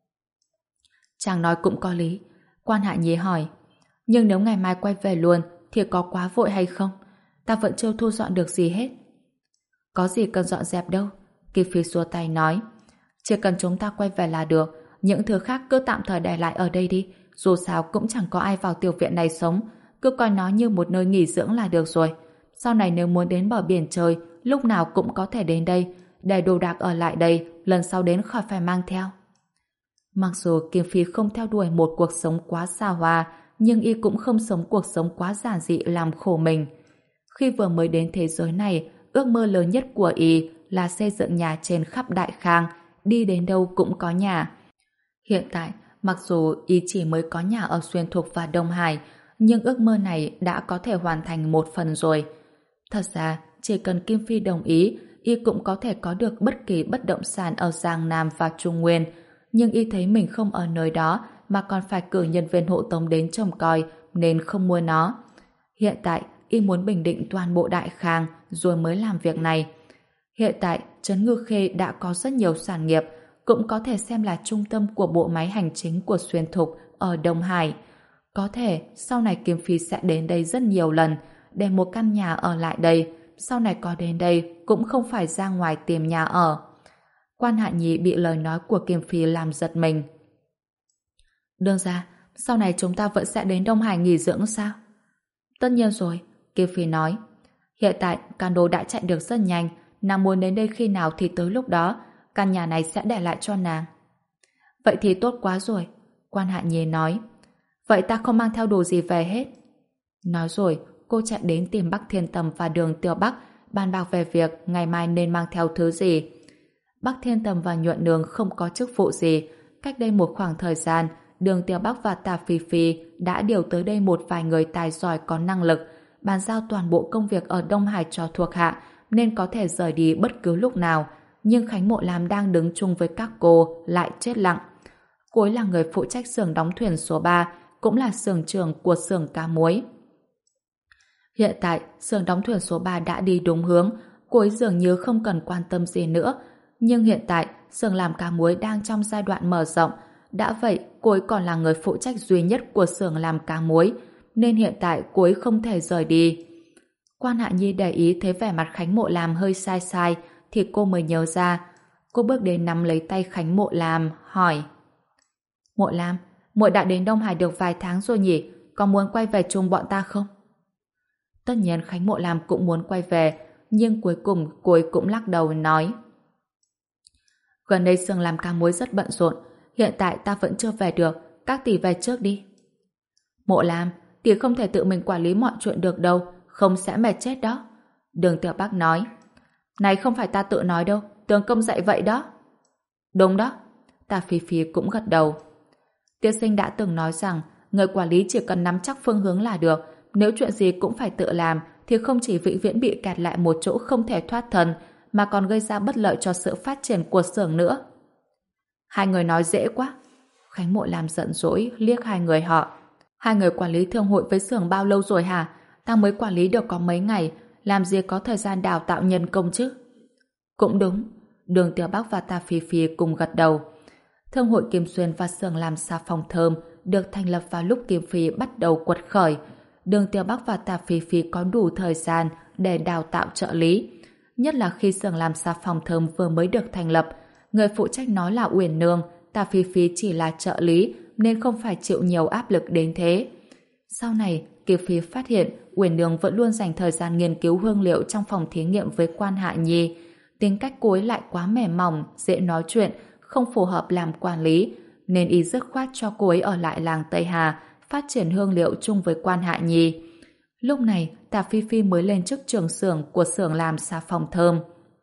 Chàng nói cũng có lý. Quan Hạ Nhi hỏi, nhưng nếu ngày mai quay về luôn thì có quá vội hay không? Ta vẫn chưa thu dọn được gì hết. Có gì cần dọn dẹp đâu. Kim Phi xua tay nói, chỉ cần chúng ta quay về là được, những thứ khác cứ tạm thời để lại ở đây đi, dù sao cũng chẳng có ai vào tiểu viện này sống, cứ coi nó như một nơi nghỉ dưỡng là được rồi. Sau này nếu muốn đến bờ biển chơi, lúc nào cũng có thể đến đây, để đồ đạc ở lại đây, lần sau đến khỏi phải mang theo. Mặc dù Kim Phi không theo đuổi một cuộc sống quá xa hoa, nhưng y cũng không sống cuộc sống quá giản dị làm khổ mình. Khi vừa mới đến thế giới này, ước mơ lớn nhất của y là xây dựng nhà trên khắp Đại Khang, đi đến đâu cũng có nhà. Hiện tại, mặc dù y chỉ mới có nhà ở Xuyên Thục và Đông Hải, nhưng ước mơ này đã có thể hoàn thành một phần rồi. Thật ra, chỉ cần Kim Phi đồng ý, y cũng có thể có được bất kỳ bất động sản ở Giang Nam và Trung Nguyên, nhưng y thấy mình không ở nơi đó mà còn phải cử nhân viên hộ tống đến trông coi nên không mua nó. Hiện tại, y muốn bình định toàn bộ Đại Khang rồi mới làm việc này. Hiện tại, Trấn Ngư Khê đã có rất nhiều sản nghiệp, cũng có thể xem là trung tâm của bộ máy hành chính của Xuyên Thục ở Đông Hải. Có thể sau này Kim Phi sẽ đến đây rất nhiều lần để một căn nhà ở lại đây, sau này có đến đây cũng không phải ra ngoài tìm nhà ở. Quan Hạ Nhi bị lời nói của Kim Phi làm giật mình. Đương ra, sau này chúng ta vẫn sẽ đến Đông Hải nghỉ dưỡng sao? Tất nhiên rồi, Kim Phi nói. Hiện tại, căn đồ đã chạy được rất nhanh, nàng muốn đến đây khi nào thì tới lúc đó, căn nhà này sẽ để lại cho nàng. Vậy thì tốt quá rồi, Quan Hạ Nhi nói. Vậy ta không mang theo đồ gì về hết. Nói rồi, cô chạy đến tìm Bắc Thiên Tầm và Đường Tiêu Bắc, bàn bạc về việc ngày mai nên mang theo thứ gì. Bắc Thiên Tầm và Nhuận Nương không có chức vụ gì. Cách đây một khoảng thời gian, Đường Tiêu Bắc và Tà Phi Phi đã điều tới đây một vài người tài giỏi có năng lực, bàn giao toàn bộ công việc ở Đông Hải cho thuộc hạ, nên có thể rời đi bất cứ lúc nào. Nhưng Khánh Mộ Lam đang đứng chung với các cô lại chết lặng. Cô ấy là người phụ trách xưởng đóng thuyền số ba, cũng là xưởng trưởng của xưởng cá muối. Hiện tại, xưởng đóng thuyền số ba đã đi đúng hướng, cô ấy dường như không cần quan tâm gì nữa. Nhưng hiện tại, xưởng làm cá muối đang trong giai đoạn mở rộng. Đã vậy, cô ấy còn là người phụ trách duy nhất của xưởng làm cá muối, nên hiện tại cô ấy không thể rời đi. Quan Hạ Nhi để ý thấy vẻ mặt Khánh Mộ Lam hơi sai sai, thì cô mới nhớ ra. Cô bước đến nắm lấy tay Khánh Mộ Lam, hỏi: Mộ Lam, muội đã đến Đông Hải được vài tháng rồi nhỉ? Có muốn quay về chung bọn ta không? Tất nhiên Khánh Mộ Lam cũng muốn quay về, nhưng cuối cùng cô ấy cũng lắc đầu nói: Gần đây xưởng làm cá muối rất bận rộn, hiện tại ta vẫn chưa về được, các tỷ về trước đi. Mộ Lam, tỷ không thể tự mình quản lý mọi chuyện được đâu, không sẽ mệt chết đó. Đường Tiểu Bắc nói: Này không phải ta tự nói đâu, tướng công dạy vậy đó. Đúng đó. Tà Phi Phi cũng gật đầu. Tiên sinh đã từng nói rằng người quản lý chỉ cần nắm chắc phương hướng là được, nếu chuyện gì cũng phải tự làm thì không chỉ vĩnh viễn bị kẹt lại một chỗ không thể thoát thân, mà còn gây ra bất lợi cho sự phát triển của xưởng nữa. Hai người nói dễ quá. Khánh Mộ làm giận dỗi liếc hai người họ. Hai người quản lý thương hội với xưởng bao lâu rồi hả? Ta mới quản lý được có mấy ngày, làm gì có thời gian đào tạo nhân công chứ? Cũng đúng. Đường Tiểu Bắc và Tà Phi Phi cùng gật đầu. Thương hội Kim Xuyên và xưởng làm xà phòng thơm được thành lập vào lúc Kim Phi bắt đầu quật khởi. Đường Tiểu Bắc và Tà Phi Phi có đủ thời gian để đào tạo trợ lý. Nhất là khi xưởng làm xà phòng thơm vừa mới được thành lập, người phụ trách nói là Uyển Nương, Tà Phi Phi chỉ là trợ lý nên không phải chịu nhiều áp lực đến thế. Sau này, Kim Phi phát hiện Uyển Nương vẫn luôn dành thời gian nghiên cứu hương liệu trong phòng thí nghiệm với Quan Hạ Nhi. Tính cách cô ấy lại quá mềm mỏng, dễ nói chuyện, không phù hợp làm quản lý, nên y dứt khoát cho cô ấy ở lại làng Tây Hà, phát triển hương liệu chung với Quan Hạ Nhi. Lúc này, Tà Phi Phi mới lên chức trưởng xưởng của xưởng làm xà phòng thơm.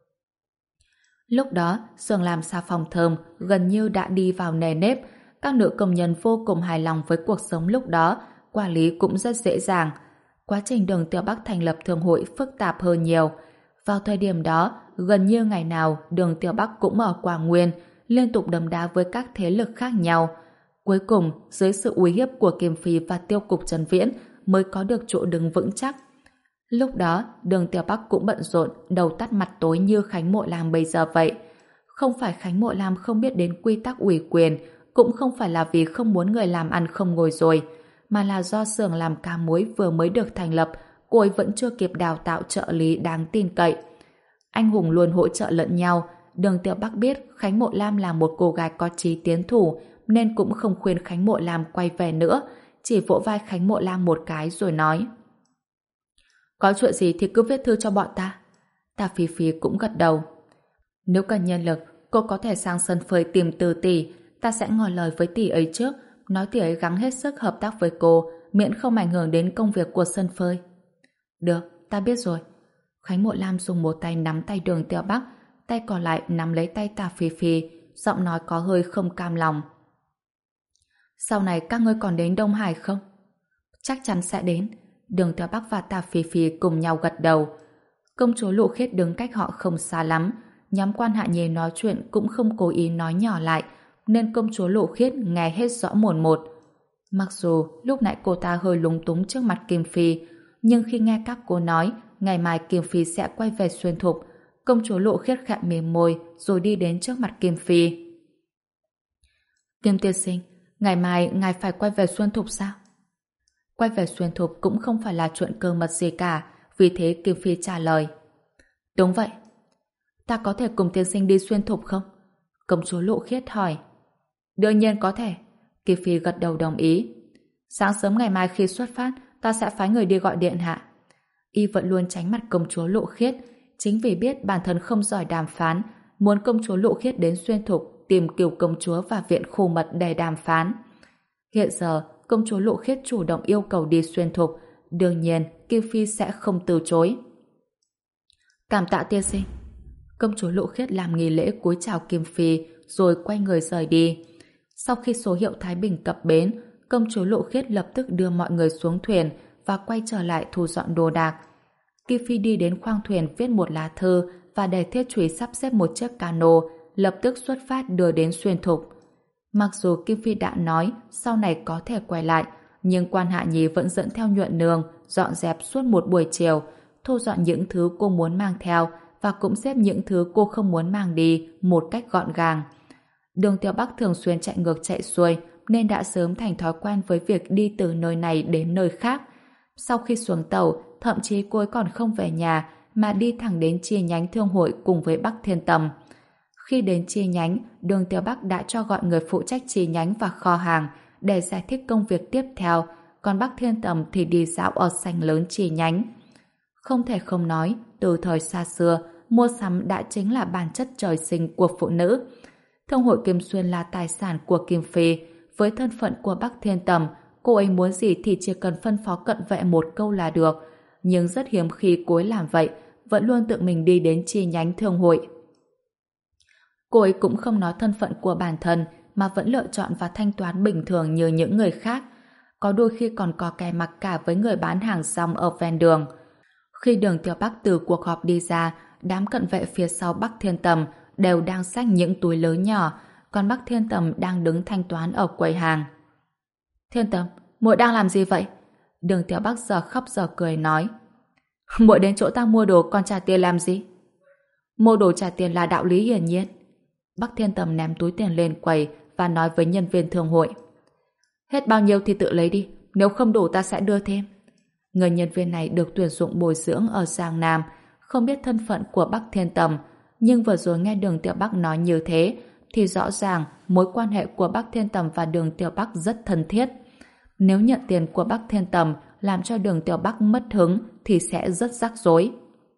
Lúc đó, xưởng làm xà phòng thơm gần như đã đi vào nề nếp, các nữ công nhân vô cùng hài lòng với cuộc sống lúc đó, quản lý cũng rất dễ dàng. Quá trình Đường Tiểu Bắc thành lập thương hội phức tạp hơn nhiều. Vào thời điểm đó, gần như ngày nào Đường Tiểu Bắc cũng ở Quảng Nguyên, liên tục đấm đá với các thế lực khác nhau. Cuối cùng, dưới sự uy hiếp của Kim Phi và Tiêu cục Trần Viễn mới có được chỗ đứng vững chắc. Lúc đó, Đường Tiểu Bắc cũng bận rộn, đầu tắt mặt tối như Khánh Mộ Lam bây giờ vậy. Không phải Khánh Mộ Lam không biết đến quy tắc ủy quyền, cũng không phải là vì không muốn người làm ăn không ngồi rồi, mà là do xưởng làm cá muối vừa mới được thành lập, cô ấy vẫn chưa kịp đào tạo trợ lý đáng tin cậy. Anh hùng luôn hỗ trợ lẫn nhau. Đường Tiểu Bắc biết Khánh Mộ Lam là một cô gái có chí tiến thủ, nên cũng không khuyên Khánh Mộ Lam quay về nữa, chỉ vỗ vai Khánh Mộ Lam một cái rồi nói: có chuyện gì thì cứ viết thư cho bọn ta. Tà Phi Phi cũng gật đầu. Nếu cần nhân lực, cô có thể sang sân phơi tìm Từ tỷ, ta sẽ ngỏ lời với tỷ ấy trước, nói tỷ ấy gắng hết sức hợp tác với cô, miễn không ảnh hưởng đến công việc của sân phơi. Được, ta biết rồi. Khánh Mộ Lam dùng một tay nắm tay Đường Tiểu Bắc, tay còn lại nắm lấy tay Tà Phi Phi, giọng nói có hơi không cam lòng. Sau này các ngươi còn đến Đông Hải không? Chắc chắn sẽ đến. Đường Tiểu Bắc và Tà Phi Phi cùng nhau gật đầu. Công chúa Lụ Khiết đứng cách họ không xa lắm, nhóm Quan Hạ Nhi nói chuyện cũng không cố ý nói nhỏ lại, nên công chúa Lụ Khiết nghe hết rõ mồn một. Mặc dù lúc nãy cô ta hơi lúng túng trước mặt Kim Phi, nhưng khi nghe các cô nói ngày mai Kim Phi sẽ quay về Xuyên Thục, công chúa Lụ Khiết khẽ mỉm môi rồi đi đến trước mặt Kim Phi. Kim tiên sinh, ngày mai ngài phải quay về Xuyên Thục sao? Quay về Xuyên Thục cũng không phải là chuyện cơ mật gì cả, vì thế Kim Phi trả lời. Đúng vậy. Ta có thể cùng tiên sinh đi Xuyên Thục không? Công chúa Lụ Khiết hỏi. Đương nhiên có thể. Kim Phi gật đầu đồng ý. Sáng sớm ngày mai khi xuất phát, ta sẽ phái người đi gọi điện hạ. Y vẫn luôn tránh mặt công chúa Lụ Khiết, chính vì biết bản thân không giỏi đàm phán, muốn công chúa Lụ Khiết đến Xuyên Thục tìm Kiều công chúa và viện khu mật để đàm phán. Hiện giờ, công chúa Lụ Khiết chủ động yêu cầu đi Xuyên Thục, đương nhiên Kim Phi sẽ không từ chối. Cảm tạ tiên sinh. Công chúa Lụ Khiết làm nghi lễ cúi chào Kim Phi rồi quay người rời đi. Sau khi số hiệu Thái Bình cập bến, công chúa Lụ Khiết lập tức đưa mọi người xuống thuyền và quay trở lại thu dọn đồ đạc. Kim Phi đi đến khoang thuyền viết một lá thư và để Thiết Trúy sắp xếp một chiếc cano, lập tức xuất phát đưa đến Xuyên Thục. Mặc dù Kim Phi đã nói sau này có thể quay lại, nhưng Quan Hạ Nhi vẫn dẫn theo Nhuận Nương dọn dẹp suốt một buổi chiều, thu dọn những thứ cô muốn mang theo và cũng xếp những thứ cô không muốn mang đi một cách gọn gàng. Đường Tiểu Bắc thường xuyên chạy ngược chạy xuôi nên đã sớm thành thói quen với việc đi từ nơi này đến nơi khác. Sau khi xuống tàu, thậm chí cô ấy còn không về nhà mà đi thẳng đến chi nhánh thương hội cùng với Bắc Thiên Tầm. Khi đến chi nhánh, Đường Tiểu Bắc đã cho gọi người phụ trách chi nhánh và kho hàng để giải thích công việc tiếp theo, còn Bắc Thiên Tầm thì đi dạo ở sảnh lớn chi nhánh. Không thể không nói, từ thời xa xưa, mua sắm đã chính là bản chất trời sinh của phụ nữ. Thương hội Kim Xuyên là tài sản của Kim Phi, với thân phận của Bắc Thiên Tầm, cô ấy muốn gì thì chỉ cần phân phó cận vệ một câu là được, nhưng rất hiếm khi cô ấy làm vậy, vẫn luôn tự mình đi đến chi nhánh thương hội. Cô ấy cũng không nói thân phận của bản thân mà vẫn lựa chọn và thanh toán bình thường như những người khác, có đôi khi còn có kẻ mặc cả với người bán hàng rong ở ven đường. Khi Đường Tiểu Bắc từ cuộc họp đi ra, đám cận vệ phía sau Bắc Thiên Tầm đều đang xách những túi lớn nhỏ, còn Bắc Thiên Tầm đang đứng thanh toán ở quầy hàng. Thiên Tầm, muội đang làm gì vậy? Đường Tiểu Bắc giờ khóc giờ cười nói. Muội đến chỗ ta mua đồ còn trả tiền làm gì? Mua đồ trả tiền là đạo lý hiển nhiên. Bắc Thiên Tầm ném túi tiền lên quầy và nói với nhân viên thương hội. Hết bao nhiêu thì tự lấy đi, nếu không đủ ta sẽ đưa thêm. Người nhân viên này được tuyển dụng bồi dưỡng ở Giang Nam, không biết thân phận của Bắc Thiên Tầm, nhưng vừa rồi nghe Đường Tiểu Bắc nói như thế, thì rõ ràng mối quan hệ của Bắc Thiên Tầm và Đường Tiểu Bắc rất thân thiết. Nếu nhận tiền của Bắc Thiên Tầm làm cho Đường Tiểu Bắc mất hứng thì sẽ rất rắc rối.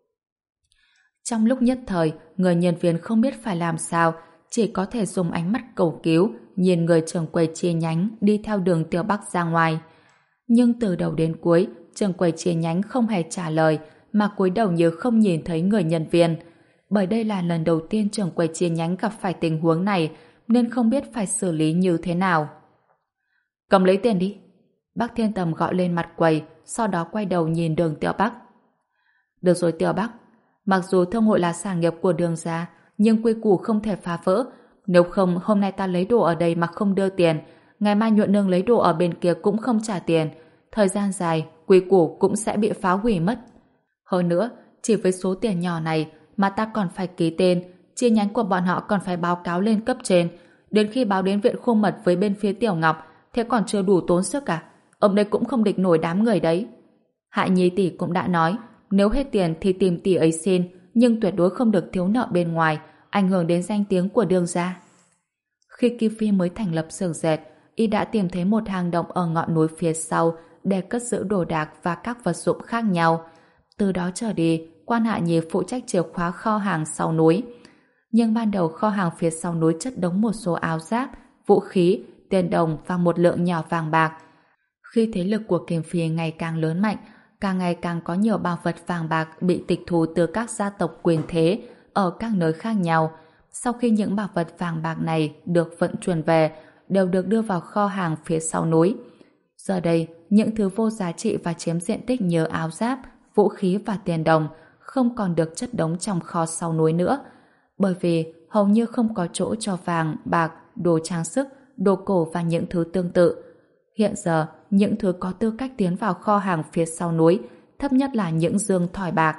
Trong lúc nhất thời, người nhân viên không biết phải làm sao, chỉ có thể dùng ánh mắt cầu cứu nhìn người trưởng quầy chi nhánh đi theo Đường Tiểu Bắc ra ngoài. Nhưng từ đầu đến cuối, trưởng quầy chi nhánh không hề trả lời, mà cúi đầu như không nhìn thấy người nhân viên. Bởi đây là lần đầu tiên trưởng quầy chi nhánh gặp phải tình huống này, nên không biết phải xử lý như thế nào. Cầm lấy tiền đi. Bác Thiên Tầm gọi lên mặt quầy, sau đó quay đầu nhìn Đường Tiểu Bắc. Được rồi Tiểu Bắc, mặc dù thương hội là sản nghiệp của Đường gia, nhưng quy củ không thể phá vỡ. Nếu không, hôm nay ta lấy đồ ở đây mà không đưa tiền, ngày mai Nhuận Nương lấy đồ ở bên kia cũng không trả tiền. Thời gian dài, quy củ cũng sẽ bị phá hủy mất. Hơn nữa, chỉ với số tiền nhỏ này mà ta còn phải ký tên, chi nhánh của bọn họ còn phải báo cáo lên cấp trên. Đến khi báo đến viện khuôn mật với bên phía Tiểu Ngọc, thế còn chưa đủ tốn sức cả. Ông đây cũng không địch nổi đám người đấy. Hạ Nhi tỷ cũng đã nói, nếu hết tiền thì tìm tỷ ấy xin, nhưng tuyệt đối không được thiếu nợ bên ngoài, ảnh hưởng đến danh tiếng của Đường gia. Khi Kim Phi mới thành lập xưởng dệt, y đã tìm thấy một hang động ở ngọn núi phía sau để cất giữ đồ đạc và các vật dụng khác nhau. Từ đó trở đi, Quan Hạ Nhi phụ trách chìa khóa kho hàng sau núi. Nhưng ban đầu kho hàng phía sau núi chất đống một số áo giáp, vũ khí, tiền đồng và một lượng nhỏ vàng bạc. Khi thế lực của Kim Phi ngày càng lớn mạnh, càng ngày càng có nhiều bảo vật vàng bạc bị tịch thu từ các gia tộc quyền thế ở các nơi khác nhau. Sau khi những bảo vật vàng bạc này được vận chuyển về, đều được đưa vào kho hàng phía sau núi. Giờ đây, những thứ vô giá trị và chiếm diện tích như áo giáp, vũ khí và tiền đồng không còn được chất đống trong kho sau núi nữa, bởi vì hầu như không có chỗ cho vàng, bạc, đồ trang sức, đồ cổ và những thứ tương tự. Hiện giờ, những thứ có tư cách tiến vào kho hàng phía sau núi thấp nhất là những dương thỏi bạc.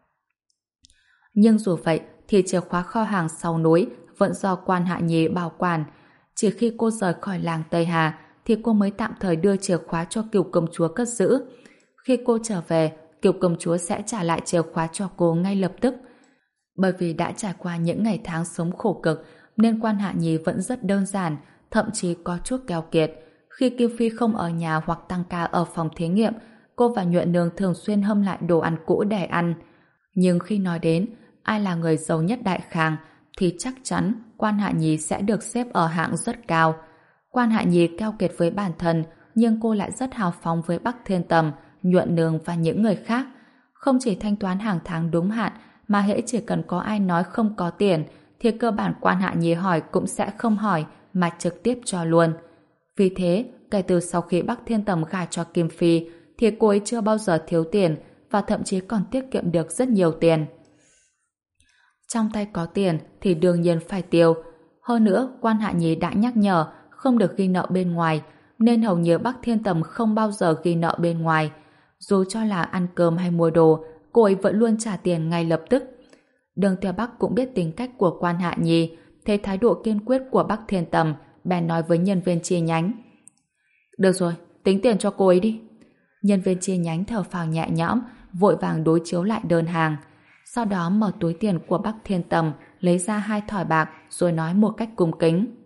Nhưng dù vậy thì chìa khóa kho hàng sau núi vẫn do Quan Hạ Nhi bảo quản. Chỉ khi cô rời khỏi làng Tây Hà thì cô mới tạm thời đưa chìa khóa cho Kiều công chúa cất giữ. Khi cô trở về, Kiều công chúa sẽ trả lại chìa khóa cho cô ngay lập tức. Bởi vì đã trải qua những ngày tháng sống khổ cực nên Quan Hạ Nhi vẫn rất đơn giản, thậm chí có chút keo kiệt. Khi Kim Phi không ở nhà hoặc tăng ca ở phòng thí nghiệm, cô và Nhuận Nương thường xuyên hâm lại đồ ăn cũ để ăn. Nhưng khi nói đến ai là người giàu nhất Đại Khang thì chắc chắn Quan Hạ Nhi sẽ được xếp ở hạng rất cao. Quan Hạ Nhi keo kiệt với bản thân, nhưng cô lại rất hào phóng với Bắc Thiên Tầm, Nhuận Nương và những người khác. Không chỉ thanh toán hàng tháng đúng hạn, mà hễ chỉ cần có ai nói không có tiền thì cơ bản Quan Hạ Nhi hỏi cũng sẽ không hỏi mà trực tiếp cho luôn. Vì thế, kể từ sau khi Bắc Thiên Tầm gả cho Kim Phi thì cô ấy chưa bao giờ thiếu tiền và thậm chí còn tiết kiệm được rất nhiều tiền. Trong tay có tiền thì đương nhiên phải tiêu. Hơn nữa, Quan Hạ Nhi đã nhắc nhở không được ghi nợ bên ngoài, nên hầu như Bắc Thiên Tầm không bao giờ ghi nợ bên ngoài. Dù cho là ăn cơm hay mua đồ, cô ấy vẫn luôn trả tiền ngay lập tức. Đường Tiểu Bắc cũng biết tính cách của Quan Hạ Nhi, thấy thái độ kiên quyết của Bắc Thiên Tầm, bèn nói với nhân viên chi nhánh. Được rồi, tính tiền cho cô ấy đi. Nhân viên chi nhánh thở phào nhẹ nhõm, vội vàng đối chiếu lại đơn hàng. Sau đó mở túi tiền của Bắc Thiên Tầm, lấy ra hai thỏi bạc rồi nói một cách cung kính.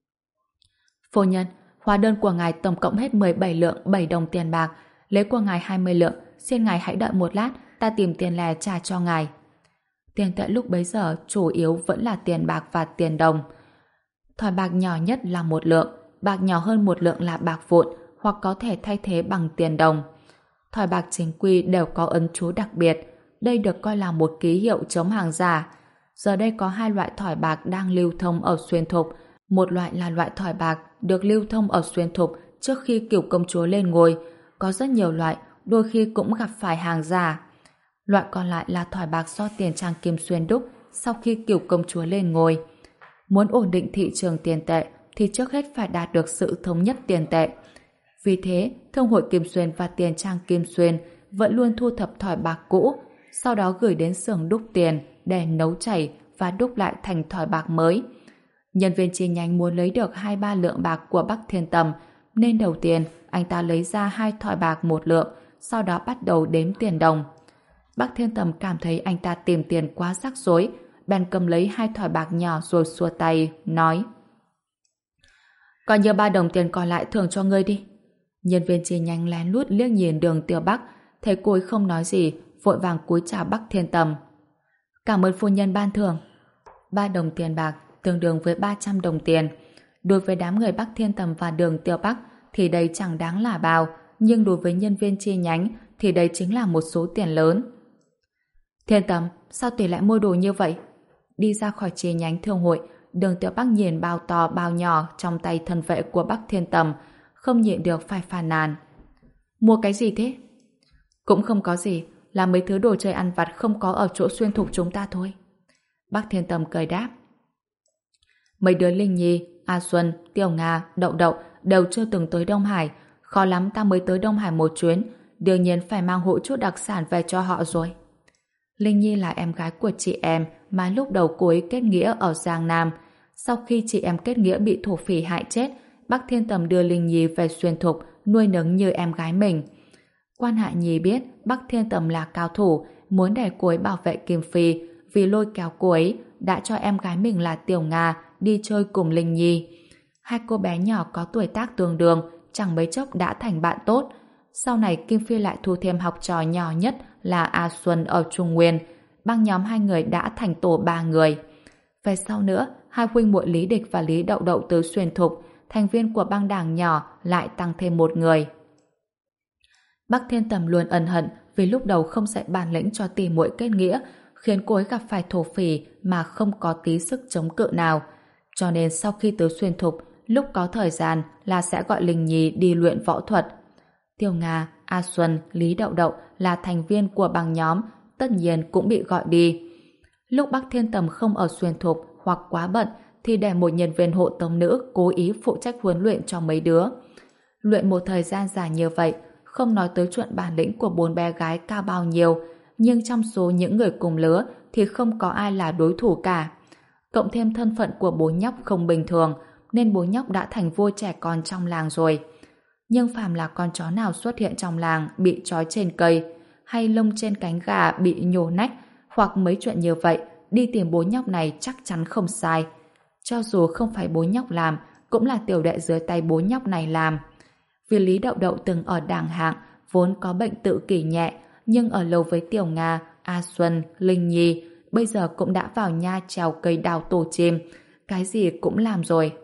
Phu nhân, hóa đơn của ngài tổng cộng hết mười bảy lượng bảy đồng tiền bạc, lấy của ngài hai mươi lượng, xin ngài hãy đợi một lát, ta tìm tiền lẻ trả cho ngài. Tiền tệ lúc bấy giờ chủ yếu vẫn là tiền bạc và tiền đồng. Thỏi bạc nhỏ nhất là một lượng, bạc nhỏ hơn một lượng là bạc vụn, hoặc có thể thay thế bằng tiền đồng. Thỏi bạc chính quy đều có ấn chú đặc biệt, đây được coi là một ký hiệu chống hàng giả. Giờ đây có hai loại thỏi bạc đang lưu thông ở Xuyên Thục, một loại là loại thỏi bạc được lưu thông ở Xuyên Thục trước khi Cửu công chúa lên ngôi, có rất nhiều loại, đôi khi cũng gặp phải hàng giả. Loại còn lại là thỏi bạc do tiền trang Kim Xuyên đúc sau khi Cửu công chúa lên ngôi. Muốn ổn định thị trường tiền tệ thì trước hết phải đạt được sự thống nhất tiền tệ. Vì thế, Thương hội Kim Xuyên và tiền trang Kim Xuyên vẫn luôn thu thập thỏi bạc cũ, sau đó gửi đến xưởng đúc tiền để nấu chảy và đúc lại thành thỏi bạc mới. Nhân viên chi nhánh muốn lấy được hai ba lượng bạc của Bắc Thiên Tầm, nên đầu tiên anh ta lấy ra hai thỏi bạc một lượng, sau đó bắt đầu đếm tiền đồng. Bắc Thiên Tầm cảm thấy anh ta tìm tiền quá rắc rối, bèn cầm lấy hai thỏi bạc nhỏ rồi xua tay, nói: "Coi như ba đồng tiền còn lại thưởng cho ngươi đi." Nhân viên chi nhánh lén lút liếc nhìn Đường Tiêu Bắc, thấy cô ấy không nói gì, vội vàng cúi chào Bắc Thiên Tầm. "Cảm ơn phu nhân ban thưởng." Ba đồng tiền bạc tương đương với ba trăm đồng tiền. Đối với đám người Bắc Thiên Tầm và Đường Tiêu Bắc thì đây chẳng đáng là bao, nhưng đối với nhân viên chi nhánh thì đây chính là một số tiền lớn. "Thiên Tầm, sao tỷ lại mua đồ như vậy?" Đi ra khỏi chi nhánh thương hội, Đường Tiêu Bắc nhìn bao to bao nhỏ trong tay thân vệ của Bắc Thiên Tầm, không nhịn được phải phàn nàn. "Mua cái gì thế?" "Cũng không có gì, là mấy thứ đồ chơi ăn vặt không có ở chỗ xuyên thục chúng ta thôi." Bắc Thiên Tầm cười đáp. Mấy đứa Linh Nhi, A Xuân, Tiểu Nga, Đậu Đậu đều chưa từng tới Đông Hải, khó lắm ta mới tới Đông Hải một chuyến, đương nhiên phải mang hộ chút đặc sản về cho họ rồi. Linh Nhi là em gái của chị em mà lúc đầu cô ấy kết nghĩa ở Giang Nam. Sau khi chị em kết nghĩa bị thổ phỉ hại chết, Bắc Thiên Tầm đưa Linh Nhi về xuyên thục, nuôi nấng như em gái mình. Quan Hạ Nhi biết Bắc Thiên Tầm là cao thủ, muốn để cô ấy bảo vệ Kim Phi, vì lôi kéo cô ấy đã cho em gái mình là Tiểu Nga đi chơi cùng Linh Nhi. Hai cô bé nhỏ có tuổi tác tương đương, chẳng mấy chốc đã thành bạn tốt. Sau này Kim Phi lại thu thêm học trò nhỏ nhất là A Xuân ở Trung Nguyên. Băng nhóm hai người đã thành tổ ba người. Về sau nữa, hai huynh muội Lý Địch và Lý Đậu Đậu từ xuyên thục, thành viên của băng đảng nhỏ lại tăng thêm một người. Bắc Thiên Tầm luôn ân hận vì lúc đầu không dạy bản lĩnh cho tỷ muội kết nghĩa, khiến cô ấy gặp phải thổ phỉ mà không có tí sức chống cự nào. Cho nên sau khi tới xuyên thục, lúc có thời gian là sẽ gọi Linh Nhi đi luyện võ thuật. Tiêu Nga, A Xuân, Lý Đậu Đậu là thành viên của băng nhóm, tất nhiên cũng bị gọi đi. Lúc Bắc Thiên Tầm không ở xuyên thục hoặc quá bận thì để một nhân viên hộ tống nữ cố ý phụ trách huấn luyện cho mấy đứa. Luyện một thời gian dài như vậy, không nói tới chuyện bản lĩnh của bốn bé gái cao bao nhiêu, nhưng trong số những người cùng lứa thì không có ai là đối thủ cả. Cộng thêm thân phận của bố nhóc không bình thường, nên bố nhóc đã thành vua trẻ con trong làng rồi. Nhưng phàm là con chó nào xuất hiện trong làng bị trói trên cây, hay lông trên cánh gà bị nhổ nách, hoặc mấy chuyện như vậy, đi tìm bố nhóc này chắc chắn không sai. Cho dù không phải bố nhóc làm, cũng là tiểu đệ dưới tay bố nhóc này làm. Vì Lý Đậu Đậu từng ở đàng hạng, vốn có bệnh tự kỷ nhẹ, nhưng ở lâu với Tiểu Nga, A Xuân, Linh Nhi, bây giờ cũng đã vào nha trèo cây đào tổ chim, cái gì cũng làm rồi.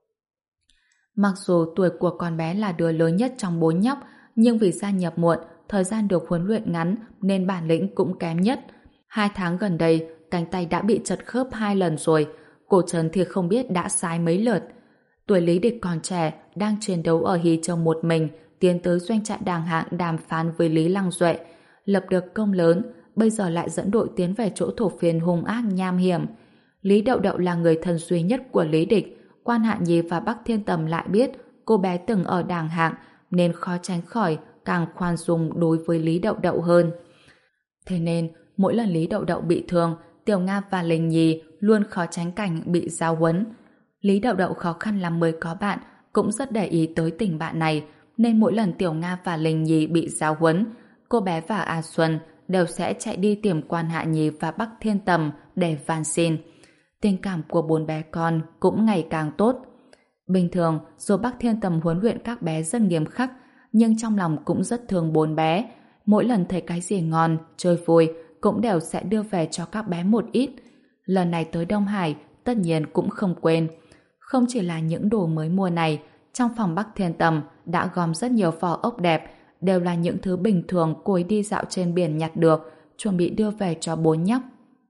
Mặc dù tuổi của con bé là đứa lớn nhất trong bốn nhóc, nhưng vì gia nhập muộn, thời gian được huấn luyện ngắn nên bản lĩnh cũng kém nhất. Hai tháng gần đây, cánh tay đã bị chật khớp hai lần rồi, cổ trần thì không biết đã sai mấy lượt. Tuổi Lý Địch còn trẻ, đang chiến đấu ở Hy Châu một mình, tiến tới doanh trại đàng hạng đàm phán với Lý Lăng Duệ, lập được công lớn, bây giờ lại dẫn đội tiến về chỗ thổ phiên hung ác nham hiểm. Lý Đậu Đậu là người thân duy nhất của Lý Địch, Quan Hạ Nhi và Bắc Thiên Tầm lại biết cô bé từng ở đàng hạng nên khó tránh khỏi càng khoan dung đối với Lý Đậu Đậu hơn. Thế nên, mỗi lần Lý Đậu Đậu bị thương, Tiểu Nga và Linh Nhi luôn khó tránh cảnh bị giao huấn. Lý Đậu Đậu khó khăn lắm mới có bạn, cũng rất để ý tới tình bạn này, nên mỗi lần Tiểu Nga và Linh Nhi bị giao huấn, cô bé và A Xuân đều sẽ chạy đi tìm Quan Hạ Nhi và Bắc Thiên Tầm để van xin. Tình cảm của bốn bé con cũng ngày càng tốt. Bình thường, dù Bắc Thiên Tầm huấn luyện các bé rất nghiêm khắc, nhưng trong lòng cũng rất thương bốn bé. Mỗi lần thấy cái gì ngon, chơi vui, cũng đều sẽ đưa về cho các bé một ít. Lần này tới Đông Hải, tất nhiên cũng không quên. Không chỉ là những đồ mới mua này, trong phòng Bắc Thiên Tầm đã gom rất nhiều vỏ ốc đẹp, đều là những thứ bình thường cô ấy đi dạo trên biển nhặt được, chuẩn bị đưa về cho bốn nhóc.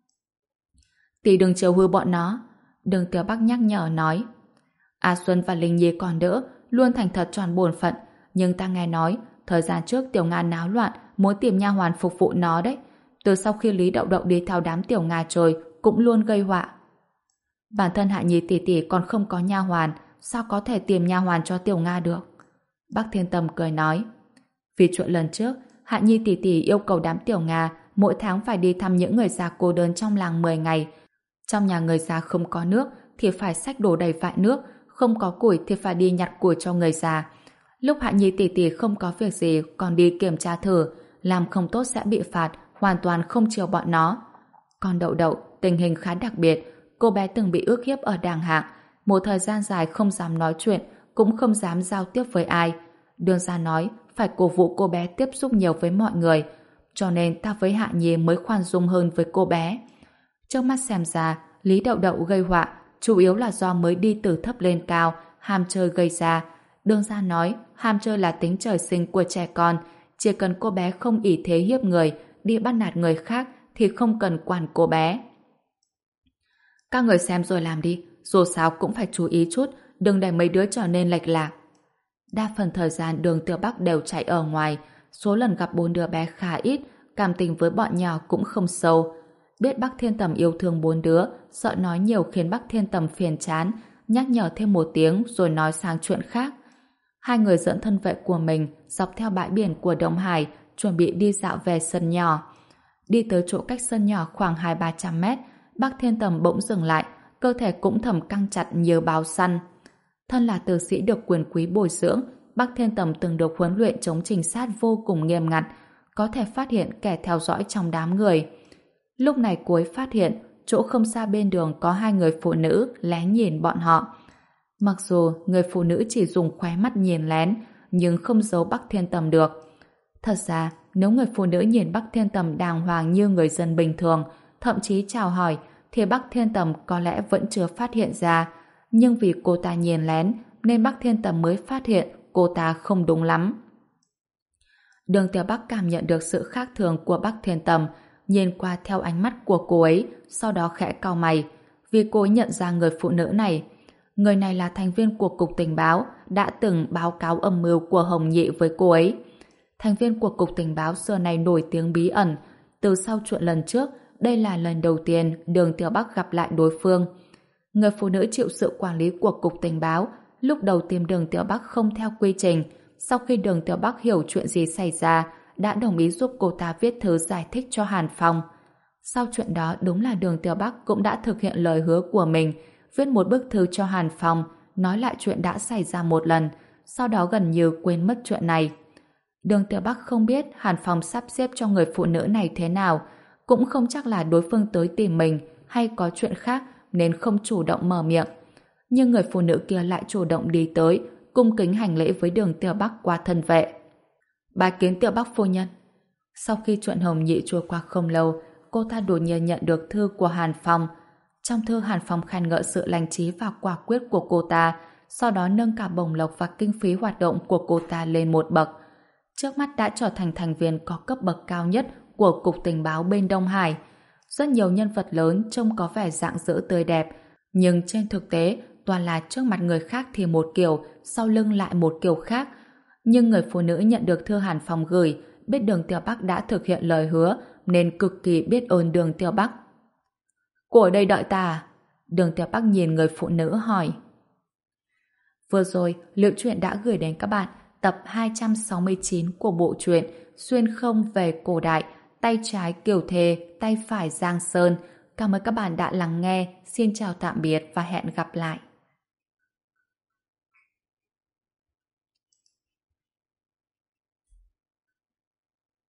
Tỷ đừng chiều hư bọn nó. Đường Tiểu Bắc nhắc nhở nói. A Xuân và Linh Nhi còn đỡ, luôn thành thật tròn bổn phận, nhưng ta nghe nói thời gian trước Tiểu Nga náo loạn muốn tìm nha hoàn phục vụ nó đấy. Từ sau khi Lý Đậu Đậu đi theo đám Tiểu Nga chơi cũng luôn gây họa. Bản thân Hạ Nhi tỷ tỷ còn không có nha hoàn, sao có thể tìm nha hoàn cho Tiểu Nga được? Bắc Thiên Tầm cười nói. Vì chuyện lần trước, Hạ Nhi tỷ tỷ yêu cầu đám Tiểu Nga mỗi tháng phải đi thăm những người già cô đơn trong làng mười ngày. Trong nhà người già không có nước thì phải xách đổ đầy vại nước, không có củi thì phải đi nhặt củi cho người già. Lúc Hạ Nhi tỷ tỷ không có việc gì còn đi kiểm tra thử, làm không tốt sẽ bị phạt, hoàn toàn không chiều bọn nó. Còn Đậu Đậu, tình hình khá đặc biệt, cô bé từng bị ức hiếp ở đàng hạng, một thời gian dài không dám nói chuyện, cũng không dám giao tiếp với ai. Đường ra nói phải cổ vũ cô bé tiếp xúc nhiều với mọi người, cho nên ta với Hạ Nhi mới khoan dung hơn với cô bé. Trước mắt xem ra, Lý Đậu Đậu gây họa chủ yếu là do mới đi từ thấp lên cao, ham chơi gây ra. Đường ra nói ham chơi là tính trời sinh của trẻ con, chỉ cần cô bé không ỷ thế hiếp người, đi bắt nạt người khác thì không cần quản cô bé. Các người xem rồi làm đi, dù sao cũng phải chú ý chút, đừng để mấy đứa trở nên lệch lạc. Đa phần thời gian Đường Tiểu Bắc đều chạy ở ngoài, số lần gặp bốn đứa bé khá ít, cảm tình với bọn nhỏ cũng không sâu. Biết Bắc Thiên Tầm yêu thương bốn đứa, sợ nói nhiều khiến Bắc Thiên Tầm phiền chán, nhắc nhở thêm một tiếng rồi nói sang chuyện khác. Hai người dẫn thân vệ của mình dọc theo bãi biển của Đông Hải, chuẩn bị đi dạo về sân nhỏ. Đi tới chỗ cách sân nhỏ khoảng hai ba trăm mét, Bắc Thiên Tầm bỗng dừng lại, cơ thể cũng thầm căng chặt như báo săn. Thân là tử sĩ được quyền quý bồi dưỡng, Bắc Thiên Tầm từng được huấn luyện chống trinh sát vô cùng nghiêm ngặt, có thể phát hiện kẻ theo dõi trong đám người. Lúc này cô ấy phát hiện chỗ không xa bên đường có hai người phụ nữ lén nhìn bọn họ. Mặc dù người phụ nữ chỉ dùng khóe mắt nhìn lén, nhưng không giấu Bắc Thiên Tầm được. Thật ra, nếu người phụ nữ nhìn Bắc Thiên Tầm đàng hoàng như người dân bình thường, thậm chí chào hỏi, thì Bắc Thiên Tầm có lẽ vẫn chưa phát hiện ra. Nhưng vì cô ta nhìn lén, nên Bắc Thiên Tầm mới phát hiện cô ta không đúng lắm. Đường Tiểu Bắc cảm nhận được sự khác thường của Bắc Thiên Tầm, nhìn qua theo ánh mắt của cô ấy, sau đó khẽ cau mày, vì cô ấy nhận ra người phụ nữ này. Người này là thành viên của Cục Tình báo, đã từng báo cáo âm mưu của Hồng Nhị với cô ấy. Thành viên của Cục Tình báo xưa này nổi tiếng bí ẩn. Từ sau chuyện lần trước, đây là lần đầu tiên Đường Tiểu Bắc gặp lại đối phương. Người phụ nữ chịu sự quản lý của Cục Tình báo, lúc đầu tìm Đường Tiểu Bắc không theo quy trình. Sau khi Đường Tiểu Bắc hiểu chuyện gì xảy ra, đã đồng ý giúp cô ta viết thư giải thích cho Hàn Phong. Sau chuyện đó, đúng là Đường Tiểu Bắc cũng đã thực hiện lời hứa của mình, viết một bức thư cho Hàn Phong, nói lại chuyện đã xảy ra một lần, sau đó gần như quên mất chuyện này. Đường Tiểu Bắc không biết Hàn Phong sắp xếp cho người phụ nữ này thế nào, cũng không chắc là đối phương tới tìm mình hay có chuyện khác nên không chủ động mở miệng. Nhưng người phụ nữ kia lại chủ động đi tới, cung kính hành lễ với Đường Tiểu Bắc qua thân vệ. Bái kiến Tiểu Bắc phu nhân. Sau khi chuyện Hồng Nhị trôi qua không lâu, cô ta đột nhiên nhận được thư của Hàn Phong. Trong thư Hàn Phong khen ngợi sự lành trí và quả quyết của cô ta, sau đó nâng cả bổng lộc và kinh phí hoạt động của cô ta lên một bậc. Trước mắt đã trở thành thành viên có cấp bậc cao nhất của Cục Tình báo bên Đông Hải. Rất nhiều nhân vật lớn trông có vẻ rạng rỡ tươi đẹp, nhưng trên thực tế toàn là trước mặt người khác thì một kiểu, sau lưng lại một kiểu khác. Nhưng người phụ nữ nhận được thư Hàn Phong gửi, biết Đường Tiểu Bắc đã thực hiện lời hứa nên cực kỳ biết ơn Đường Tiểu Bắc. Cô ở đây đợi ta à? Đường Tiểu Bắc nhìn người phụ nữ hỏi. Vừa rồi, Liệu Truyện đã gửi đến các bạn tập hai trăm sáu mươi chín của bộ truyện Xuyên không về cổ đại, tay trái Kiều Thề, tay phải Giang Sơn. Cảm ơn các bạn đã lắng nghe. Xin chào tạm biệt và hẹn gặp lại.